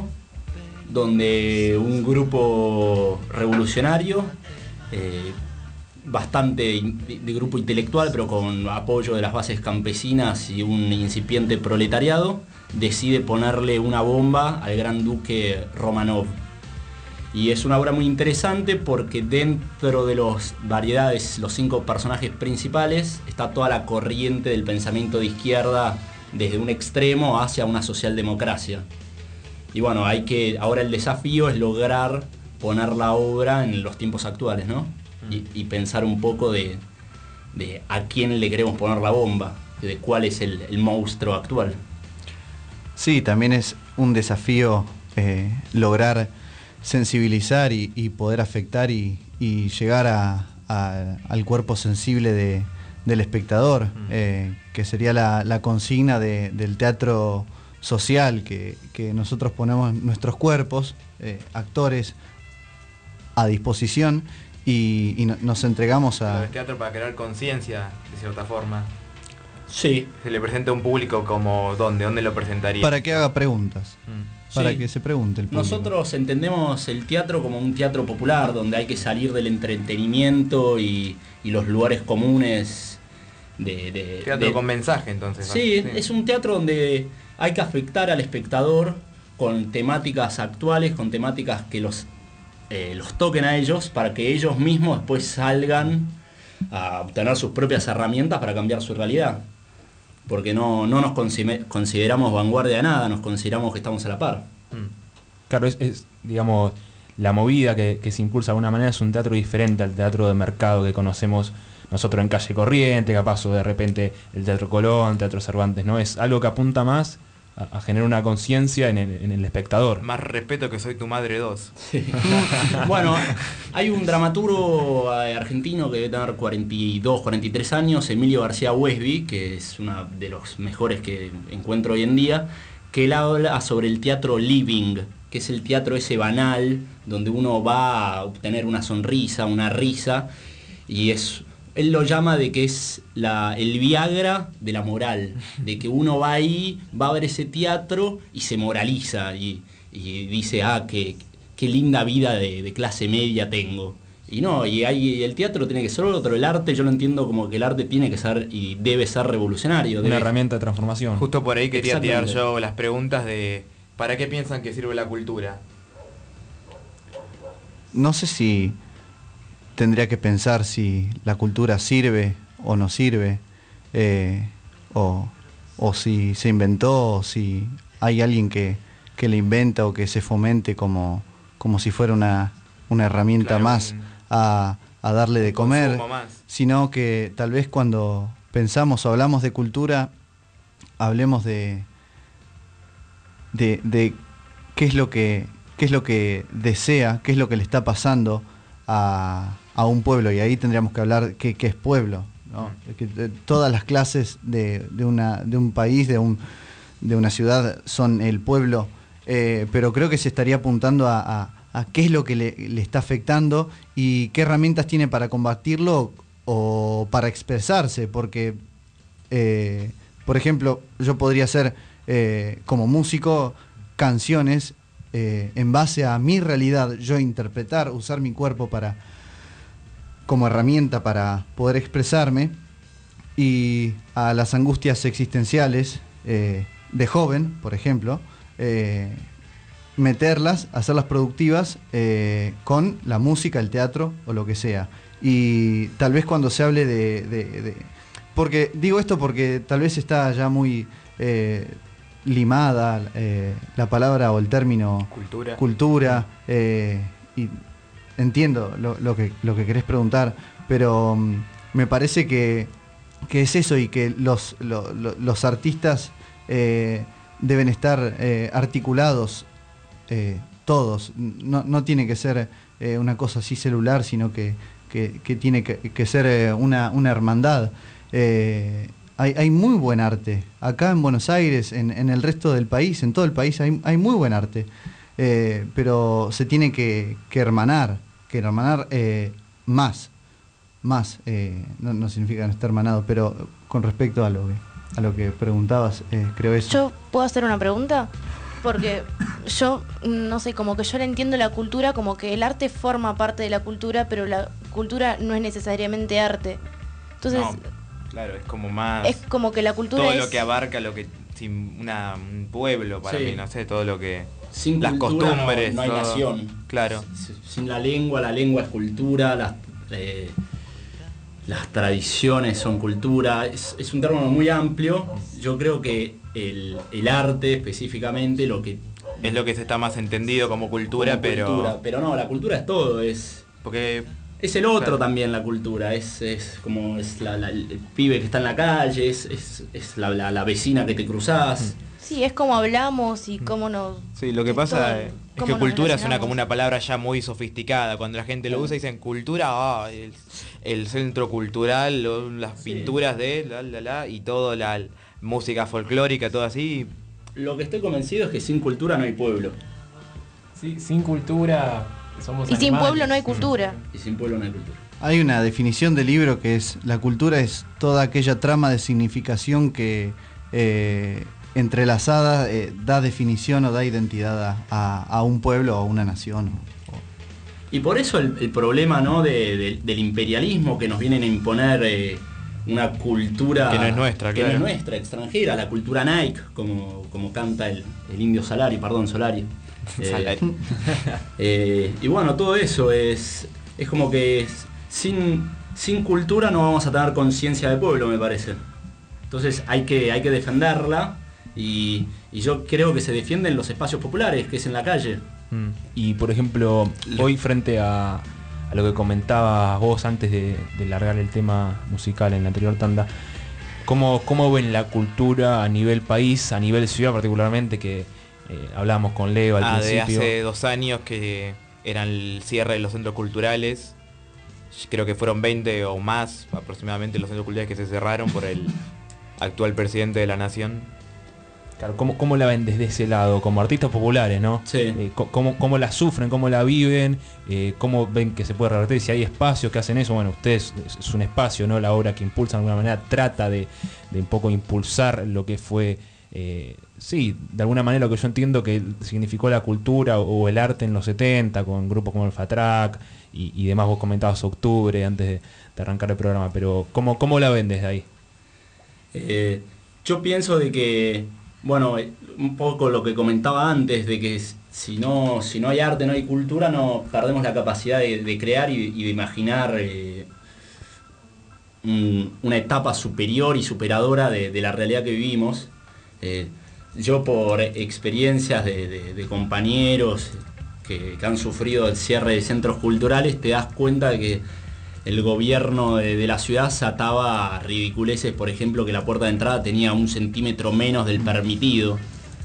S1: donde un grupo revolucionario, eh, bastante de, de grupo intelectual, pero con apoyo de las bases campesinas y un incipiente proletariado, decide ponerle una bomba al gran duque Romanov. Y es una obra muy interesante porque dentro de las variedades, los cinco personajes principales, está toda la corriente del pensamiento de izquierda desde un extremo hacia una socialdemocracia. Y bueno, hay que, ahora el desafío es lograr poner la obra en los tiempos actuales, ¿no? Y, y pensar un poco de, de a quién le queremos poner la bomba, de cuál es el, el monstruo actual.
S3: Sí, también es un desafío eh, lograr sensibilizar y, y poder afectar y, y llegar a, a, al cuerpo sensible de, del espectador, mm. eh, que sería la, la consigna de, del teatro social, que, que nosotros ponemos nuestros cuerpos, eh, actores, a disposición y, y no, nos entregamos a...
S5: El teatro para crear conciencia, de cierta forma.
S1: Sí.
S5: Se le presenta a un público como ¿dónde? ¿Dónde lo presentaría?
S3: Para que haga preguntas. Mm. Para sí. que se pregunte el público.
S1: Nosotros entendemos el teatro como un teatro popular, donde hay que salir del entretenimiento y, y los lugares comunes de... de
S5: teatro
S1: de...
S5: con mensaje, entonces.
S1: Sí, sí, es un teatro donde hay que afectar al espectador con temáticas actuales, con temáticas que los, eh, los toquen a ellos, para que ellos mismos después salgan a obtener sus propias herramientas para cambiar su realidad. Porque no, no nos consideramos vanguardia de nada, nos consideramos que estamos a la par.
S7: Claro, es, es digamos, la movida que, que se impulsa de alguna manera es un teatro diferente al teatro de mercado que conocemos nosotros en Calle Corriente, capaz o de repente el Teatro Colón, Teatro Cervantes, ¿no? Es algo que apunta más a, a generar una conciencia en el, en el espectador.
S5: Más respeto que Soy tu madre dos.
S1: Sí. Bueno, hay un dramaturgo argentino que debe tener cuarenta y dos, cuarenta y tres años, Emilio García Wesby, que es uno de los mejores que encuentro hoy en día, que él habla sobre el teatro living, que es el teatro ese banal, donde uno va a obtener una sonrisa, una risa, y es él lo llama de que es la, el Viagra de la moral, de que uno va ahí, va a ver ese teatro y se moraliza y, y dice, ah, qué, qué linda vida de, de clase media tengo. Y no, y hay, el teatro tiene que ser otro, el arte yo lo entiendo como que el arte tiene que ser y debe ser revolucionario.
S7: Una
S1: debe...
S7: herramienta de transformación.
S5: Justo por ahí quería tirar yo las preguntas de ¿para qué piensan que sirve la cultura?
S3: No sé si tendría que pensar si la cultura sirve o no sirve, eh, o, o si se inventó, o si hay alguien que, que la inventa o que se fomente como, como si fuera una, una herramienta
S5: Claro,
S3: más
S5: un-
S3: a, a darle de comer,
S5: consumo más.
S3: sino que tal vez cuando pensamos o hablamos de cultura, hablemos de, de, de qué es lo que qué es lo que desea, qué es lo que le está pasando a, a un pueblo, y ahí tendríamos que hablar qué, qué es pueblo, ¿no? Que, eh, todas las clases de, de, una, de un país, de, un, de una ciudad son el pueblo, eh, pero creo que se estaría apuntando a, a, a qué es lo que le, le está afectando y qué herramientas tiene para combatirlo o para expresarse, porque eh, por ejemplo, yo podría hacer eh, como músico canciones eh, en base a mi realidad, yo interpretar, usar mi cuerpo para como herramienta para poder expresarme, y a las angustias existenciales eh, de joven, por ejemplo, eh, meterlas, hacerlas productivas eh, con la música, el teatro o lo que sea. Y tal vez cuando se hable de... de, de porque digo esto porque tal vez está ya muy eh, limada eh, la palabra o el término
S5: Cultura.
S3: cultura, eh, y entiendo lo, lo, que, lo que querés preguntar, pero um, me parece que, que es eso, y que los, lo, lo, los artistas eh, deben estar eh, articulados eh, todos, no, no tiene que ser eh, una cosa así celular, sino que, que, que tiene que, que ser eh, una, una hermandad. Eh, hay, hay muy buen arte, acá en Buenos Aires, en, en el resto del país, en todo el país hay, hay muy buen arte, eh, pero se tiene que, que hermanar, que hermanar eh, más, más, eh, no, no significa no estar hermanado, pero con respecto a lo que, a lo que preguntabas, eh, creo eso.
S6: ¿Yo puedo hacer una pregunta? Porque yo, no sé, como que yo le entiendo la cultura como que el arte forma parte de la cultura, pero la cultura no es necesariamente arte. Entonces,
S5: No, claro, es como más...
S6: es como que la cultura
S5: todo
S6: es...
S5: lo que abarca lo que... sin una, un pueblo para
S1: Sí.
S5: mí, no sé, todo lo que...
S1: Sin
S5: las
S1: cultura
S5: costumbres.
S1: no, no hay
S5: todo.
S1: nación.
S5: Claro.
S1: Sin la lengua, la lengua es cultura, las, eh, las tradiciones son cultura, es, es un término muy amplio. Yo creo que el, el arte específicamente lo que...
S5: Es lo que se está más entendido como cultura,
S1: como
S5: pero...
S1: cultura, pero no, la cultura es todo, es...
S5: Porque...
S1: Es el otro
S5: Claro.
S1: también la cultura, es, es como es la, la- el pibe que está en la calle, es, es, es la, la- la vecina que te cruzás.
S6: Sí, es como hablamos y cómo nos...
S5: Sí, lo que
S6: es todo,
S5: pasa es
S6: cómo
S5: que
S6: nos
S5: cultura suena
S6: relacionamos.
S5: como una palabra ya muy sofisticada. Cuando la gente lo usa dicen cultura, ah, el, el centro cultural, o las pinturas de la, la, la, y todo, la música folclórica, todo así.
S1: Lo que estoy convencido es que sin cultura no hay pueblo.
S2: Sí, sin cultura somos
S6: Y sin
S2: animales.
S6: pueblo no hay cultura.
S1: Y sin pueblo no hay cultura.
S3: Hay una definición del libro que es: la cultura es toda aquella trama de significación que eh, entrelazada eh, da definición o da identidad a, a- a un pueblo o a una nación.
S1: Y por eso el, el problema, ¿no? de- de- del imperialismo, que nos vienen a imponer eh, una cultura
S5: Que no es nuestra,
S1: que
S5: claro.
S1: no es nuestra, extranjera, la cultura Nike, como, como canta el, el indio Solari, perdón, Solari. Eh,
S5: Solari.
S1: eh, y bueno, todo eso es, es como que es- sin, sin cultura no vamos a tener conciencia de pueblo, me parece. Entonces hay que, hay que defenderla, y, y yo creo que se defiende en los espacios populares, que es en la calle.
S7: Mm. Y por ejemplo, hoy frente a, a lo que comentabas vos antes de, de largar el tema musical en la anterior tanda, ¿cómo, cómo ven la cultura a nivel país, a nivel ciudad particularmente, que eh, hablábamos con Leo al
S5: Ah, de
S7: principio?
S5: hace dos años que eran el cierre de los centros culturales. Creo que fueron veinte o más aproximadamente los centros culturales que se cerraron por el actual presidente de la nación.
S7: Claro, ¿cómo, ¿cómo la ven desde ese lado? Como artistas populares, ¿no?
S1: Sí.
S7: Eh, ¿cómo, ¿Cómo la sufren? ¿Cómo la viven? Eh, ¿Cómo ven que se puede revertir? Si hay espacios que hacen eso, bueno, ustedes es, es un espacio, ¿no? La obra que impulsa de alguna manera trata de, de un poco impulsar lo que fue, eh, sí, de alguna manera lo que yo entiendo que significó la cultura o, o el arte en los setenta, con grupos como el Fatrac y, y demás. Vos comentabas Octubre antes de, de arrancar el programa, pero ¿cómo, cómo la ven desde ahí?
S1: Eh, yo pienso de que, bueno, un poco lo que comentaba antes, de que si no, si no hay arte, no hay cultura, no perdemos la capacidad de, de crear y, y de imaginar eh, un, una etapa superior y superadora de, de la realidad que vivimos. Eh, yo por experiencias de, de, de compañeros que, que han sufrido el cierre de centros culturales, te das cuenta de que el gobierno de, de la ciudad se ataba a ridiculeces, por ejemplo, que la puerta de entrada tenía un centímetro menos del permitido.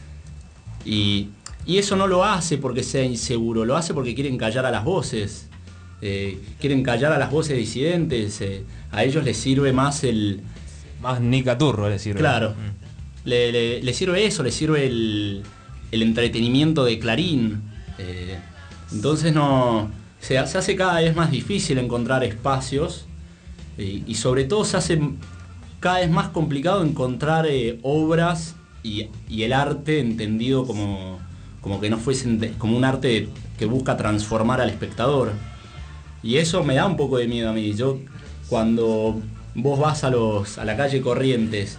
S1: Y, y eso no lo hace porque sea inseguro, lo hace porque quieren callar a las voces. Eh, quieren callar a las voces disidentes. Eh, a ellos les sirve más el...
S7: Más Nica Turro les sirve.
S1: Claro. Mm. Le, le, le sirve eso, le sirve el, el entretenimiento de Clarín. Eh, entonces no... Se, se hace cada vez más difícil encontrar espacios y, y sobre todo se hace cada vez más complicado encontrar eh, obras y, y el arte entendido como, como que no fuese como un arte que busca transformar al espectador. Y eso me da un poco de miedo a mí. Yo cuando vos vas a, los, a la calle Corrientes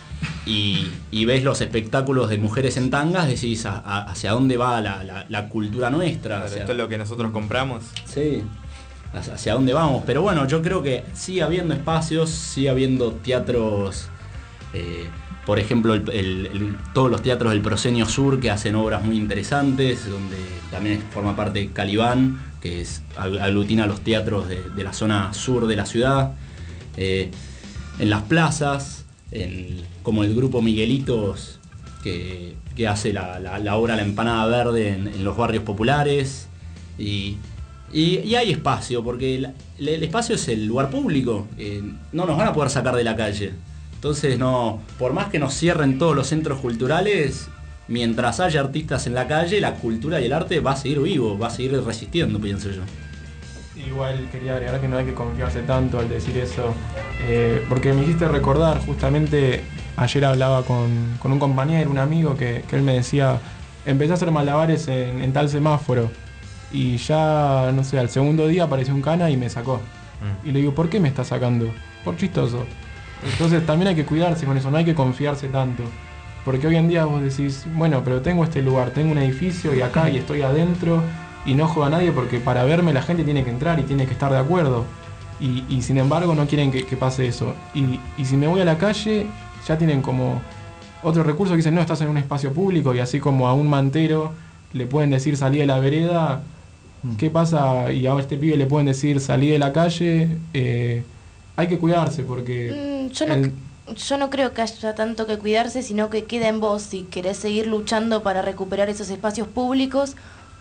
S1: y, y ves los espectáculos de mujeres en tangas, decís a, a, hacia dónde va la, la, la cultura nuestra.
S5: Claro,
S1: hacia,
S5: esto es lo que nosotros compramos.
S1: Sí, hacia, hacia dónde vamos. Pero bueno, yo creo que sigue habiendo espacios, sigue habiendo teatros, eh, por ejemplo, el, el, el, todos los teatros del Proscenio Sur que hacen obras muy interesantes, donde también forma parte Calibán, que es, aglutina los teatros de, de la zona sur de la ciudad. Eh, en las plazas, en, como el grupo Miguelitos, que, que hace la, la, la obra La Empanada Verde en, en los barrios populares. Y, y, y hay espacio, porque el, el espacio es el lugar público. Eh, no nos van a poder sacar de la calle. Entonces, no, por más que nos cierren todos los centros culturales, mientras haya artistas en la calle, la cultura y el arte va a seguir vivo, va a seguir resistiendo, pienso yo.
S2: Igual quería agregar que no hay que confiarse tanto al decir eso, eh, porque me hiciste recordar, justamente ayer hablaba con, con un compañero, un amigo, que, que él me decía, empecé a hacer malabares en, en tal semáforo y ya, no sé, al segundo día apareció un cana y me sacó. Mm. Y le digo, ¿por qué me está sacando? Por chistoso. Entonces también hay que cuidarse con eso, no hay que confiarse tanto. Porque hoy en día vos decís, bueno, pero tengo este lugar, tengo un edificio y acá y estoy adentro y no joda a nadie porque para verme la gente tiene que entrar y tiene que estar de acuerdo. Y, y sin embargo no quieren que, que pase eso. Y, y si me voy a la calle, ya tienen como otro recurso que dicen, no, estás en un espacio público, y así como a un mantero le pueden decir salí de la vereda, ¿qué pasa? Y a este pibe le pueden decir salí de la calle. Eh, hay que cuidarse porque...
S6: Mm, yo no... El, Yo no creo que haya tanto que cuidarse, sino que queda en vos si querés seguir luchando para recuperar esos espacios públicos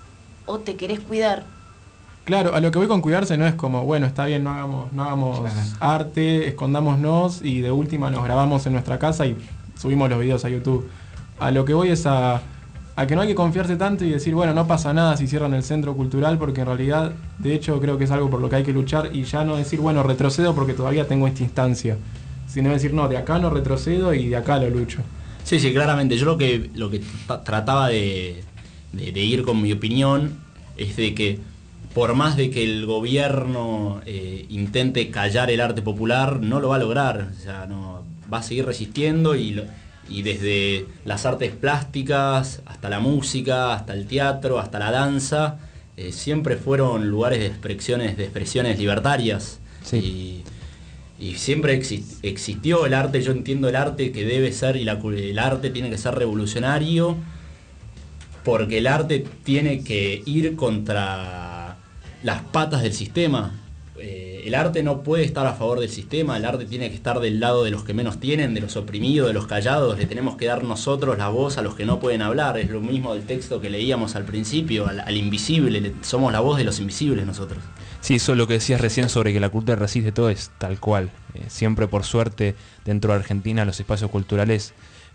S6: o te querés cuidar.
S2: Claro, a lo que voy con cuidarse no es como, bueno, está bien, no hagamos, no hagamos claro. arte, escondámonos y de última nos grabamos en nuestra casa y subimos los videos a YouTube. A lo que voy es a, a que no hay que confiarse tanto y decir, bueno, no pasa nada si cierran el centro cultural, porque en realidad, de hecho, creo que es algo por lo que hay que luchar, y ya no decir, bueno, retrocedo porque todavía tengo esta instancia, sino decir, no, de acá no retrocedo y de acá lo lucho.
S1: Sí, sí, claramente. Yo lo que, lo que trataba de, de, de ir con mi opinión es de que por más de que el gobierno eh, intente callar el arte popular, no lo va a lograr. O sea, no, va a seguir resistiendo y, lo, y desde las artes plásticas hasta la música, hasta el teatro, hasta la danza, eh, siempre fueron lugares de expresiones, de expresiones libertarias. Sí. Y, Y siempre exist, existió el arte. Yo entiendo el arte que debe ser, y la, el arte tiene que ser revolucionario, porque el arte tiene que ir contra las patas del sistema. Eh, el arte no puede estar a favor del sistema, el arte tiene que estar del lado de los que menos tienen, de los oprimidos, de los callados. Le tenemos que dar nosotros la voz a los que no pueden hablar. Es lo mismo del texto que leíamos al principio, al, al invisible. Le, somos la voz de los invisibles nosotros.
S7: Sí, eso es lo que decías recién sobre que la cultura resiste todo, es tal cual. Eh, siempre, por suerte, dentro de Argentina los espacios culturales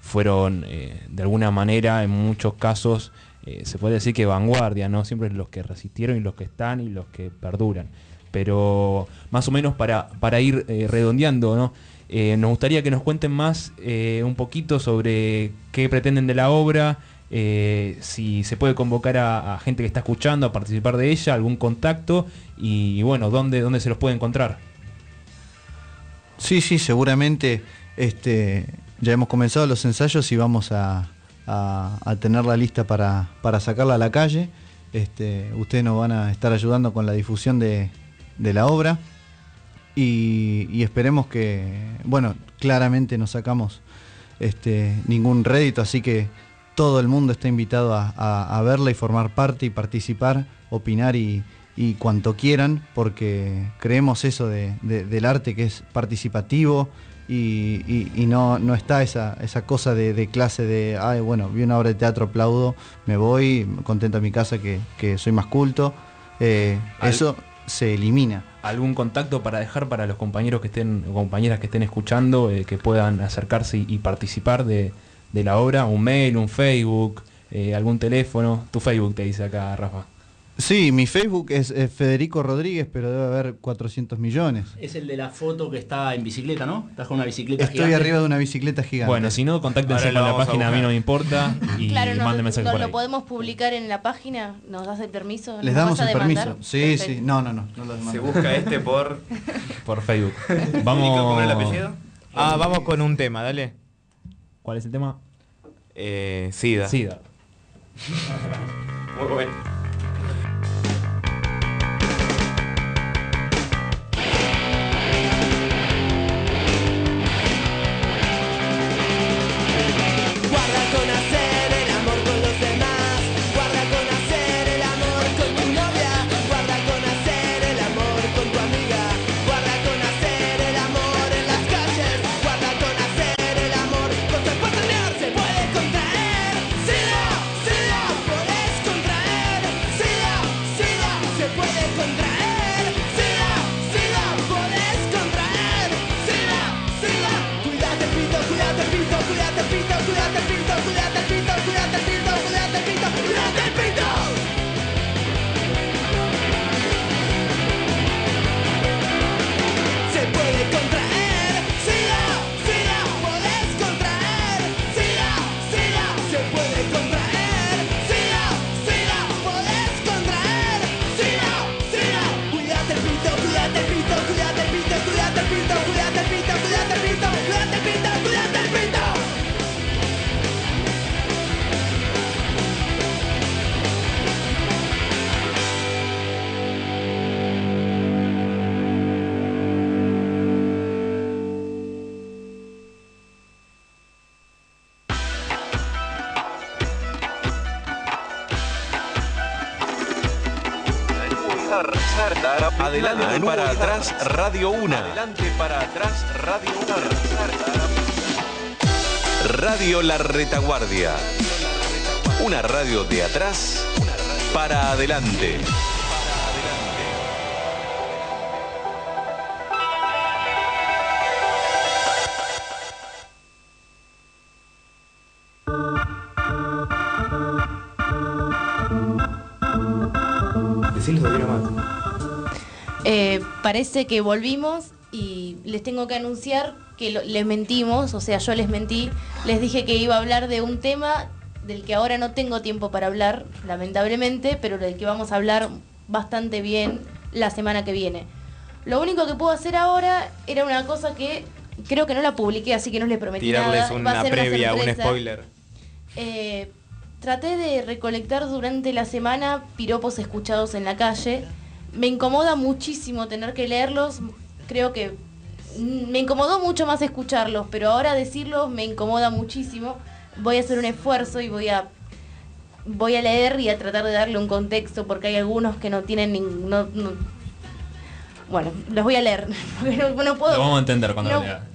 S7: fueron eh, de alguna manera, en muchos casos, eh, se puede decir que vanguardia, ¿no? Siempre los que resistieron y los que están y los que perduran. Pero más o menos para, para ir eh, redondeando, ¿no? Eh, nos gustaría que nos cuenten más eh, un poquito sobre qué pretenden de la obra, eh, si se puede convocar a, a gente que está escuchando a participar de ella, algún contacto y, y bueno, dónde, dónde se los puede encontrar.
S3: Sí, sí, seguramente este, ya hemos comenzado los ensayos y vamos a, a, a tener la lista para, para sacarla a la calle. Este, ustedes nos van a estar ayudando con la difusión de, de la obra y, y esperemos que, bueno, claramente no sacamos este, ningún rédito, así que todo el mundo está invitado a, a, a verla y formar parte y participar, opinar y, y cuanto quieran, porque creemos eso de, de, del arte que es participativo y, y, y no, no está esa, esa cosa de, de clase de, ay, bueno, vi una obra de teatro, aplaudo, me voy, contento a mi casa que, que soy más culto. Eh, eso se elimina.
S7: ¿Algún contacto para dejar para los compañeros que estén, o compañeras que estén escuchando, eh, que puedan acercarse y, y participar de, de la obra? ¿Un mail, un Facebook, eh, algún teléfono? Tu Facebook te dice acá, Rafa.
S3: Sí, mi Facebook es, es Federico Rodríguez, pero debe haber cuatrocientos millones.
S1: Es el de la foto que está en bicicleta, ¿no? Estás con una bicicleta
S3: Estoy
S1: gigante.
S3: arriba de una bicicleta gigante.
S7: Bueno, si no, contáctense con la página A mí no me importa y
S6: Claro, no,
S7: manden mensajes
S6: no,
S7: por
S6: lo
S7: ahí.
S6: podemos publicar en la página. ¿Nos das el permiso?
S3: Les
S6: ¿Nos
S3: damos
S6: vas a
S3: el permiso.
S6: demandar?
S3: Sí,
S6: Perfecto.
S3: sí. No, no, no. no lo demando.
S5: Se busca este por...
S7: por Facebook.
S5: Vamos...
S7: Vamos...
S5: ¿Cómo es el apellido? Ah, vamos con un tema, dale.
S7: ¿Cuál es el tema?
S5: Eh, SIDA.
S7: SIDA.
S5: Muy bueno.
S13: Guarda con hacer el amor con los demás, guarda con hacer el amor con tu novia, guarda con hacer el amor con tu amiga, guarda con hacer el amor en las calles, guarda con hacer el amor con tu partener. Se puede contraer SIDA, SIDA, puedes contraer SIDA, SIDA, se puede contraer SIDA, SIDA, puedes contraer SIDA, SIDA. Cuídate pito, cuídate pito, cuídate pito, cuídate pito, cuídate pito, cuídate pito, cuídate pito, cuídate pito. Se puede contraer SIDA, SIDA, puedes contraer SIDA, SIDA, se puede contraer SIDA, SIDA, puedes contraer SIDA, SIDA. Cuídate pito, cuídate pito, cuídate pito, cuídate pito, cuídate pito, cuídate pito, cuídate pito, cuídate pito.
S14: Adelante para atrás, Radio Una. Adelante para atrás, Radio Una. Radio La Retaguardia. Una radio de atrás para adelante.
S5: Decirles de más.
S6: Eh, parece que volvimos y les tengo que anunciar que lo- les mentimos, o sea, yo les mentí. Les dije que iba a hablar de un tema del que ahora no tengo tiempo para hablar, lamentablemente, pero del que vamos a hablar bastante bien la semana que viene. Lo único que puedo hacer ahora era una cosa que creo que no la publiqué, así que no les prometí
S5: Tirarles
S6: nada. Va a
S5: una
S6: ser
S5: previa, un
S6: sorpresa.
S5: spoiler.
S6: Eh, traté de recolectar durante la semana piropos escuchados en la calle. Me incomoda muchísimo tener que leerlos. Creo que mm, me incomodó mucho más escucharlos, pero ahora decirlos me incomoda muchísimo. Voy a hacer un esfuerzo y voy a voy a leer y a tratar de darle un contexto, porque hay algunos que no tienen ningún... No, no- bueno, los voy a leer. porque no, no puedo,
S7: Lo vamos a entender cuando
S6: no-
S7: lo lea.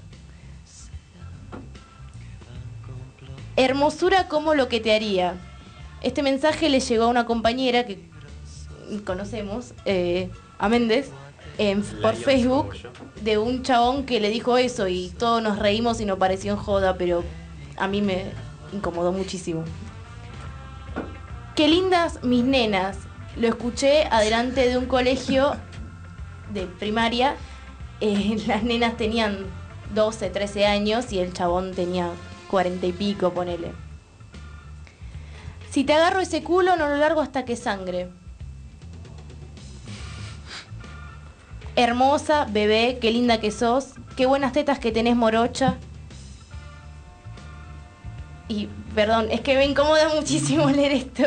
S6: Hermosura como lo que te haría. Este mensaje le llegó a una compañera que conocemos, eh, a Méndez, en- por Facebook, de un chabón que le dijo eso y todos nos reímos y nos pareció en joda, pero a mí me incomodó muchísimo. Qué lindas mis nenas. Lo escuché adelante de un colegio de primaria. Eh, las nenas tenían doce, trece años y el chabón tenía cuarenta y pico, ponele. Si te agarro ese culo, no lo largo hasta que sangre. Hermosa, bebé, qué linda que sos. Qué buenas tetas que tenés, morocha. Y, perdón, es que me incomoda muchísimo leer esto.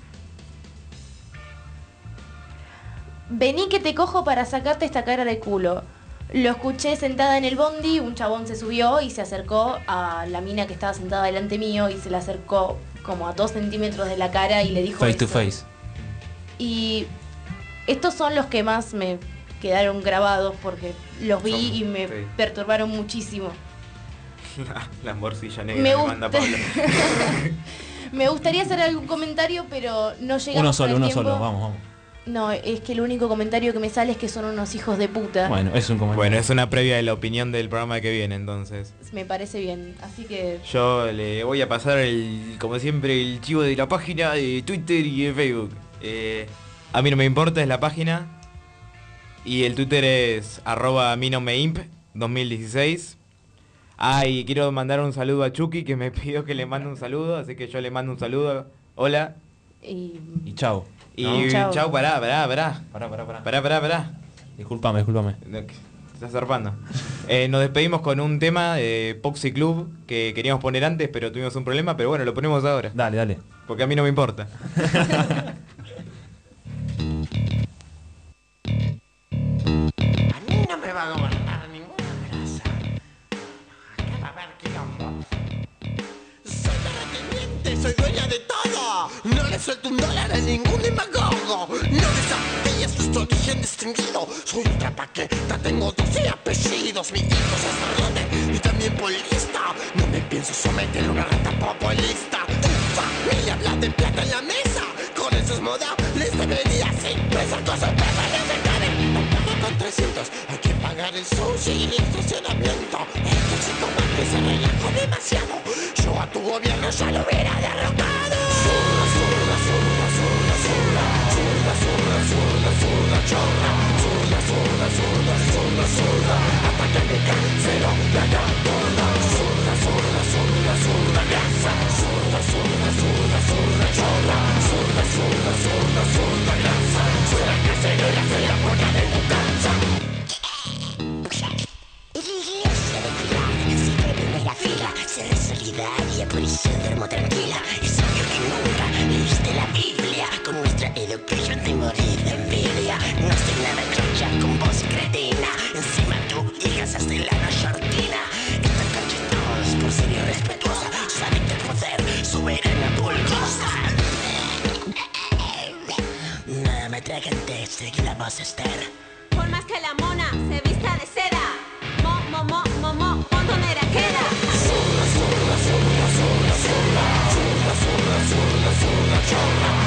S6: Vení que te cojo para sacarte esta cara de culo. Lo escuché sentada en el bondi, un chabón se subió y se acercó a la mina que estaba sentada delante mío y se la acercó como a dos centímetros de la cara y le dijo
S7: Face
S6: eso.
S7: to face.
S6: Y estos son los que más me quedaron grabados porque los vi
S5: Son-
S6: y me
S5: sí.
S6: perturbaron muchísimo.
S5: La, la morcilla negra
S6: Me
S5: que
S6: gusta-
S5: manda Pablo.
S6: Me gustaría hacer algún comentario, pero no llegamos
S7: Uno
S6: con
S7: solo,
S6: el
S7: uno
S6: tiempo.
S7: solo, vamos, vamos.
S6: No, es que el único comentario que me sale es que son unos hijos de puta.
S7: Bueno, es un comentario.
S5: Bueno, es una previa de la opinión del programa que viene, entonces.
S6: Me parece bien, así que...
S5: Yo le voy a pasar, el, como siempre, el chivo de la página de Twitter y de Facebook. Eh, a mí no me importa, es la página. Y el Twitter es arroba a mí no me imp dos mil dieciséis. Ah, y quiero mandar un saludo a Chucky, que me pidió que le mande un saludo, así que yo le mando un saludo. Hola.
S6: Y,
S7: y chao.
S5: Y
S7: ¿No?
S5: chao,
S7: Chao.
S5: pará, pará, pará.
S7: Pará, pará, pará.
S5: Pará, pará, pará.
S7: Disculpame, disculpame.
S5: No, que- te estás zarpando. Eh, nos despedimos con un tema de Poxy Club que queríamos poner antes, pero tuvimos un problema, pero bueno, lo ponemos ahora.
S7: Dale, dale.
S5: Porque a mí no me importa.
S15: A mí no me va a gobernar ninguna grasa. Acá va a haber quilombo. Soy terrateniente, soy dueña de todo. No le suelto un dólar a ningún demagogo. No desafíes su origen distinguido. Soy otra paqueta, tengo doce apellidos. Mi hijo es sacerdote y también polista. No me pienso someter a una rata populista. Tu familia habla de plata en la mesa. Con esos modales debería ser presa. Cosas pesadas se caben. No pago con trescientos. Hay que pagar el sushi y el estacionamiento. Este chico que se relajó demasiado. Yo a tu gobierno ya lo hubiera derrotado. Zurda, zurda, zurda, zurda, zurda. Zurda, zurda, zurda, zurda, chorra. Zurda, zurda, zurda, zurda, zurda. Hasta que me cancelo la gorda. Zurda, zurda, zurda, zurda, grasa. Zurda, zurda, zurda, zurda, chorra. Zurda, zurda, zurda, zurda, grasa. Suena casero y la feria puerta de tu casa.
S16: Iglesia de Pilar, siempre primera fila, ser solidaria, por eso duermo tranquila. Es obvio que nunca leíste la Biblia. Con nuestra educación te morí de envidia. No sé nada chocha con voz cretina. Encima tú llegas hasta la neoyorquina. Esta cancha es todos por ser irrespetuosa. Sabe de poder, soberana pulgosa. Nada me traga antes de que la voz Esther.
S17: Por más que la mona se vista de seda, mo, mo, mo, mo, mo, montonera queda.
S15: Zurda, zurda, zurda, zurda, zurda. Zurda, zurda, zurda, zurda, chorra.